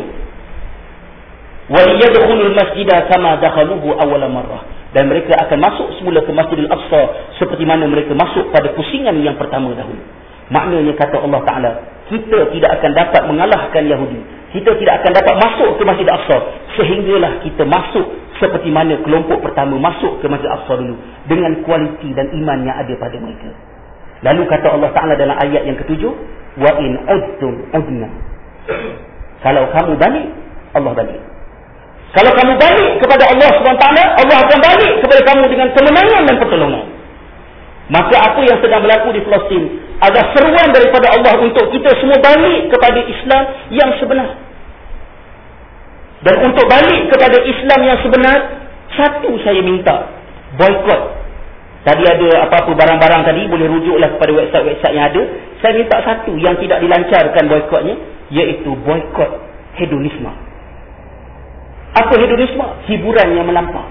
Wa yadkhulul masjida kama dakhaluhu awwal marrah, dan mereka akan masuk semula ke Masjidil Aqsa seperti mana mereka masuk pada pusingan yang pertama dahulu. Maknanya kata Allah Ta'ala, kita tidak akan dapat mengalahkan Yahudi, kita tidak akan dapat masuk ke Masjid Al-Aqsa sehinggalah kita masuk seperti mana kelompok pertama masuk ke Masjid Aqsa dulu dengan kualiti dan iman yang ada pada mereka. Lalu kata Allah Ta'ala dalam ayat yang ketujuh, wa in udtum udna. Kalau kamu balik, Allah balik. Kalau kamu balik kepada Allah subhanahu wa taala, Allah akan balik kepada kamu dengan kemenangan dan pertolongan. Maka apa yang sedang berlaku di Palestin ada seruan daripada Allah untuk kita semua balik kepada Islam yang sebenar. Dan untuk balik kepada Islam yang sebenar, satu saya minta, boikot. Tadi ada apa-apa barang-barang tadi, boleh rujuklah kepada website-website yang ada. Saya minta satu yang tidak dilancarkan boikotnya, iaitu boikot hedonisme. Apa hedonisme? Hiburan yang melampau.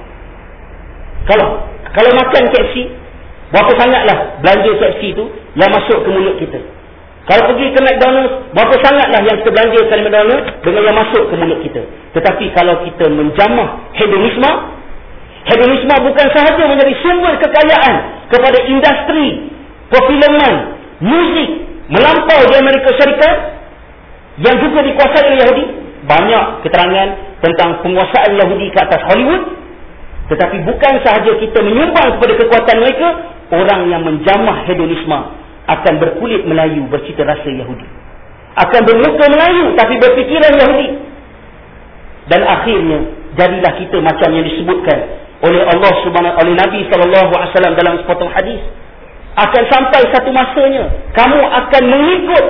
Kalau kalau makan K F C, berapa sangatlah belanja K F C itu yang masuk ke mulut kita. Kalau pergi ke McDonald's, berapa sangatlah yang kita belanja ke McDonald's dengan yang masuk ke mulut kita. Tetapi kalau kita menjamah hedonisme, hedonisme bukan sahaja menjadi sumber kekayaan kepada industri perfilman, muzik melampau di Amerika Syarikat yang juga dikuasai oleh Yahudi. Banyak keterangan tentang penguasaan Yahudi ke atas Hollywood. Tetapi bukan sahaja kita menyumbang kepada kekuatan mereka, orang yang menjamah hedonisme akan berkulit Melayu, bercita rasa Yahudi, akan bermuka Melayu tapi berfikiran Yahudi. Dan akhirnya jadilah kita macam yang disebutkan oleh Allah Subhanahu oleh Nabi sallallahu alaihi wasallam dalam sepotong hadis, akan sampai satu masanya kamu akan mengikut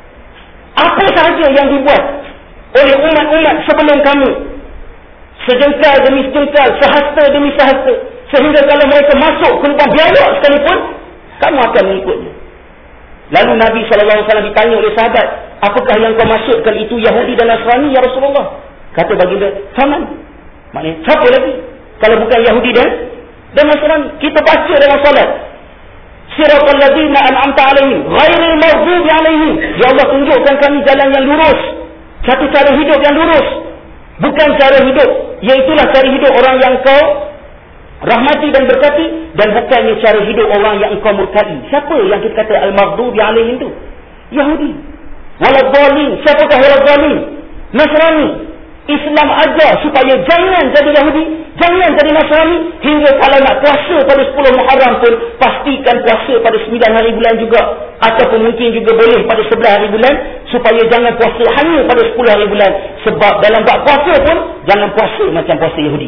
apa sahaja yang dibuat oleh umat-umat sebelum kamu, sejengkal demi sejengkal, sehasta demi sehasta, sehingga kalau mereka masuk ke lubang biawak sekalipun, kamu akan mengikutnya. Lalu Nabi sallallahu alaihi wasallam ditanya oleh sahabat, apakah yang kau maksudkan itu Yahudi dan Nasrani ya Rasulullah? Kata baginda, faman. Maknanya siapa lagi kalau bukan Yahudi dan dan Nasrani? Kita baca dalam salat, siratal ladzina an'amta alaihim ghairil maghdubi alaihim. Ya Allah, tunjukkan kami jalan yang lurus, satu cara hidup yang lurus, bukan cara hidup iaitulah cara hidup orang yang kau rahmati dan berkati, dan bukannya cara hidup orang yang engkau murkai. Siapa yang kita kata al-maghdubi alaihim itu? Yahudi. Waladhdallin. Siapakah waladhdallin? Nasrani. Islam ajar supaya jangan jadi Yahudi, jangan jadi Nasrani, hingga kalau nak puasa pada sepuluh Muharram pun pastikan puasa pada sembilan hari bulan juga, ataupun mungkin juga boleh pada sebelas hari bulan, supaya jangan puasa hanya pada sepuluh hari bulan. Sebab dalam bab puasa pun jangan puasa macam puasa Yahudi.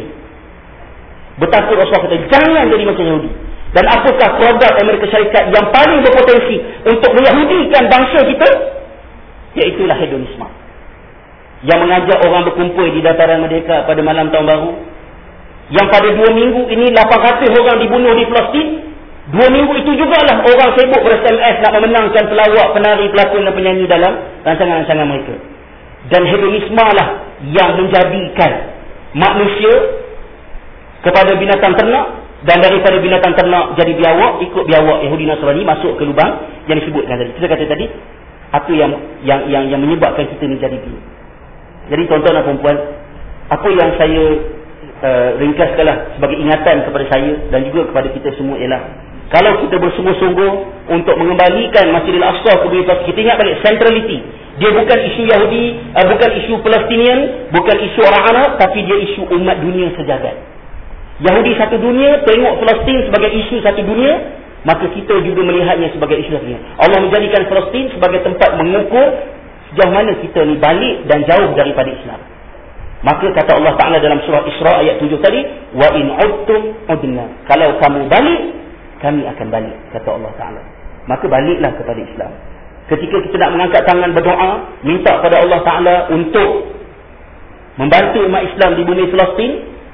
Betapa Rasulullah kata jangan jadi macam Yahudi. Dan apakah program Amerika Syarikat yang paling berpotensi untuk meyahudikan bangsa kita? Iaitulah hedonisme, yang mengajak orang berkumpul di dataran Merdeka pada malam tahun baru, yang pada dua minggu ini lapan ratus orang dibunuh di Palestin. Dua minggu itu jugalah orang sibuk ber-S M S nak memenangkan pelawak, penari, pelakon dan penyanyi dalam rancangan-rancangan mereka. Dan hedonisme lah yang menjadikan manusia kepada binatang ternak, dan daripada binatang ternak jadi biawak, ikut biawak Yahudi Nasrani masuk ke lubang yang disebutkan tadi. Kita kata tadi, apa yang yang yang, yang menyebabkan kita menjadi begini. Jadi tuan-tuan dan puan-puan, apa yang saya uh, ringkaskanlah sebagai ingatan kepada saya dan juga kepada kita semua ialah, kalau kita bersungguh-sungguh untuk mengembalikan Masjidil Aqsa ke bumi Palestin, kita ingat balik centrality. Dia bukan isu Yahudi, uh, bukan isu Palestinian, bukan isu orang Arab, tapi dia isu umat dunia sejagat. Yahudi satu dunia tengok Palestin sebagai isu satu dunia, maka kita juga melihatnya sebagai isu satu dunia. Allah menjadikan Palestin sebagai tempat mengukur sejauh mana kita ni balik dan jauh daripada Islam. Maka kata Allah Ta'ala dalam surah Isra ayat tujuh tadi, wa in udtum udna. Kalau kamu balik, kami akan balik, kata Allah Ta'ala. Maka baliklah kepada Islam. Ketika kita nak mengangkat tangan berdoa, minta pada Allah Ta'ala untuk membantu umat Islam di bumi Palestin,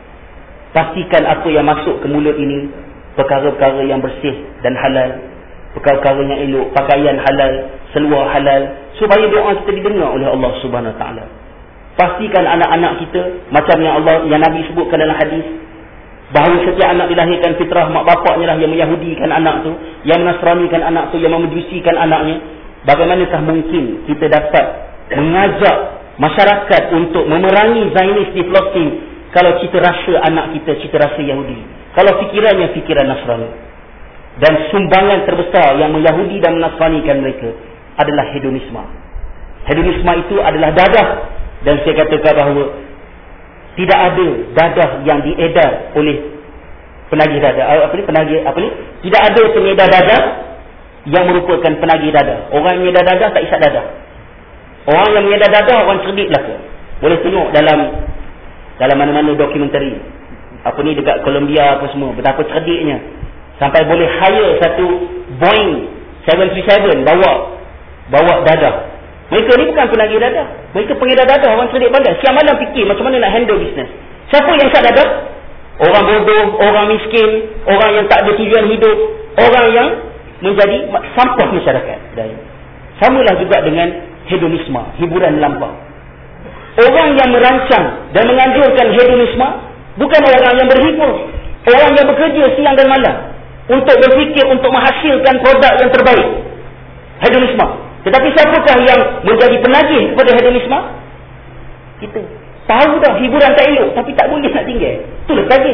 pastikan apa yang masuk ke mulut ini perkara-perkara yang bersih dan halal, perkara-perkara yang elok, pakaian halal, seluar halal, supaya doa kita didengar oleh Allah Subhanahu Wa Taala. Pastikan anak-anak kita macam yang Allah, yang Nabi sebutkan dalam hadis, bahawa setiap anak dilahirkan fitrah mak bapaknya lah yang menyahudikan anak tu, yang menasranikan anak tu, yang memujusikan anaknya. Bagaimanakah mungkin kita dapat mengajak masyarakat untuk memerangi Zionis di Palestin kalau kita rasa anak kita cita rasa Yahudi, kalau fikirannya fikiran Nasrani? Dan sumbangan terbesar yang menyahudi dan menasranikan mereka adalah hedonisme. Hedonisme itu adalah dadah. Dan saya katakan bahawa tidak ada dadah yang diedar oleh penagih dadah. Apa ni penagih apa ni? Tidak ada pengedar dadah yang merupakan penagih dadah. Orang yang mengedar dadah tak isap dadah. Orang yang mengedar dadah orang cerdik belaka. Boleh tengok dalam dalam mana-mana dokumentari. Apa ni dekat Colombia apa semua, betapa cerdiknya. Sampai boleh hire satu Boeing tujuh tiga tujuh bawa bawa dadah. Mereka ni bukan penagih dadah. Mereka pengedar dadah, orang cerdik pandai. Siang malam fikir macam mana nak handle bisnes. Siapa yang isap dadah? Orang bodoh, orang miskin, orang yang tak ada tujuan hidup, orang yang menjadi sampah masyarakat. Dan samalah juga dengan hedonisme, hiburan melampau. Orang yang merancang dan menganjurkan hedonisme bukan orang yang berhibur, orang yang bekerja siang dan malam untuk berfikir untuk menghasilkan produk yang terbaik. Hedonisme. Tetapi siapakah yang menjadi penagih kepada hedonisme? Kita. Tahu dah hiburan tak elok, tapi tak boleh nak tinggal. Itulah tagih.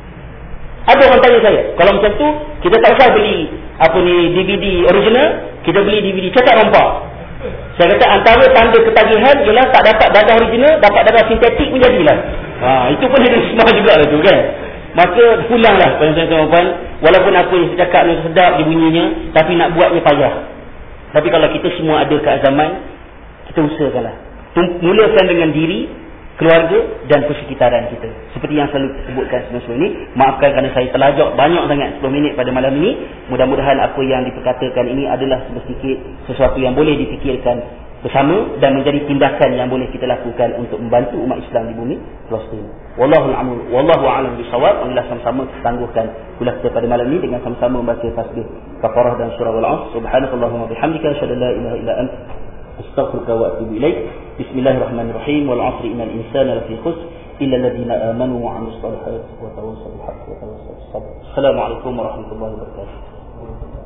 Ada orang tanya saya, kalau macam tu, kita tak usah beli apa ni D V D original, kita beli D V D cetak rompak. Saya kata antara tanda ketagihan ialah tak dapat dadah original, dapat dadah sintetik pun jadilah. Ha, itu pun hedonisme juga lah tu kan. Maka pulanglah tuan-tuan, walaupun apa yang saya cakap ni sedap dibunyinya, tapi nak buatnya payah. Tapi kalau kita semua ada keazaman, kita usahakanlah. Mulakan dengan diri, keluarga dan persekitaran kita. Seperti yang selalu sebutkan sebelum ini. Maafkan kerana saya terlajak banyak sangat sepuluh minit pada malam ini. Mudah-mudahan apa yang diperkatakan ini adalah sedikit sesuatu yang boleh difikirkan bersama dan menjadi tindakan yang boleh kita lakukan untuk membantu umat Islam di bumi Palestin. Wallahu a'lam. Wallahu a'lam bishawab. Marilah sama-sama tangguhkan kuliah kita pada malam ini dengan sama-sama membaca tasbih kafarah dan surah Al-'Asr. Subhanakallahumma bihamdika asyhadu an la ilaha illa anta astaghfiruka wa atubu ilaik. Bismillahirrahmanirrahim. Wal 'asri innal insana lafi khusr illa alladhina amanu wa 'amilus salihati wa tawassaw bil haqqi wa tawassaw bis sabr. Assalamualaikum warahmatullahi wabarakatuh.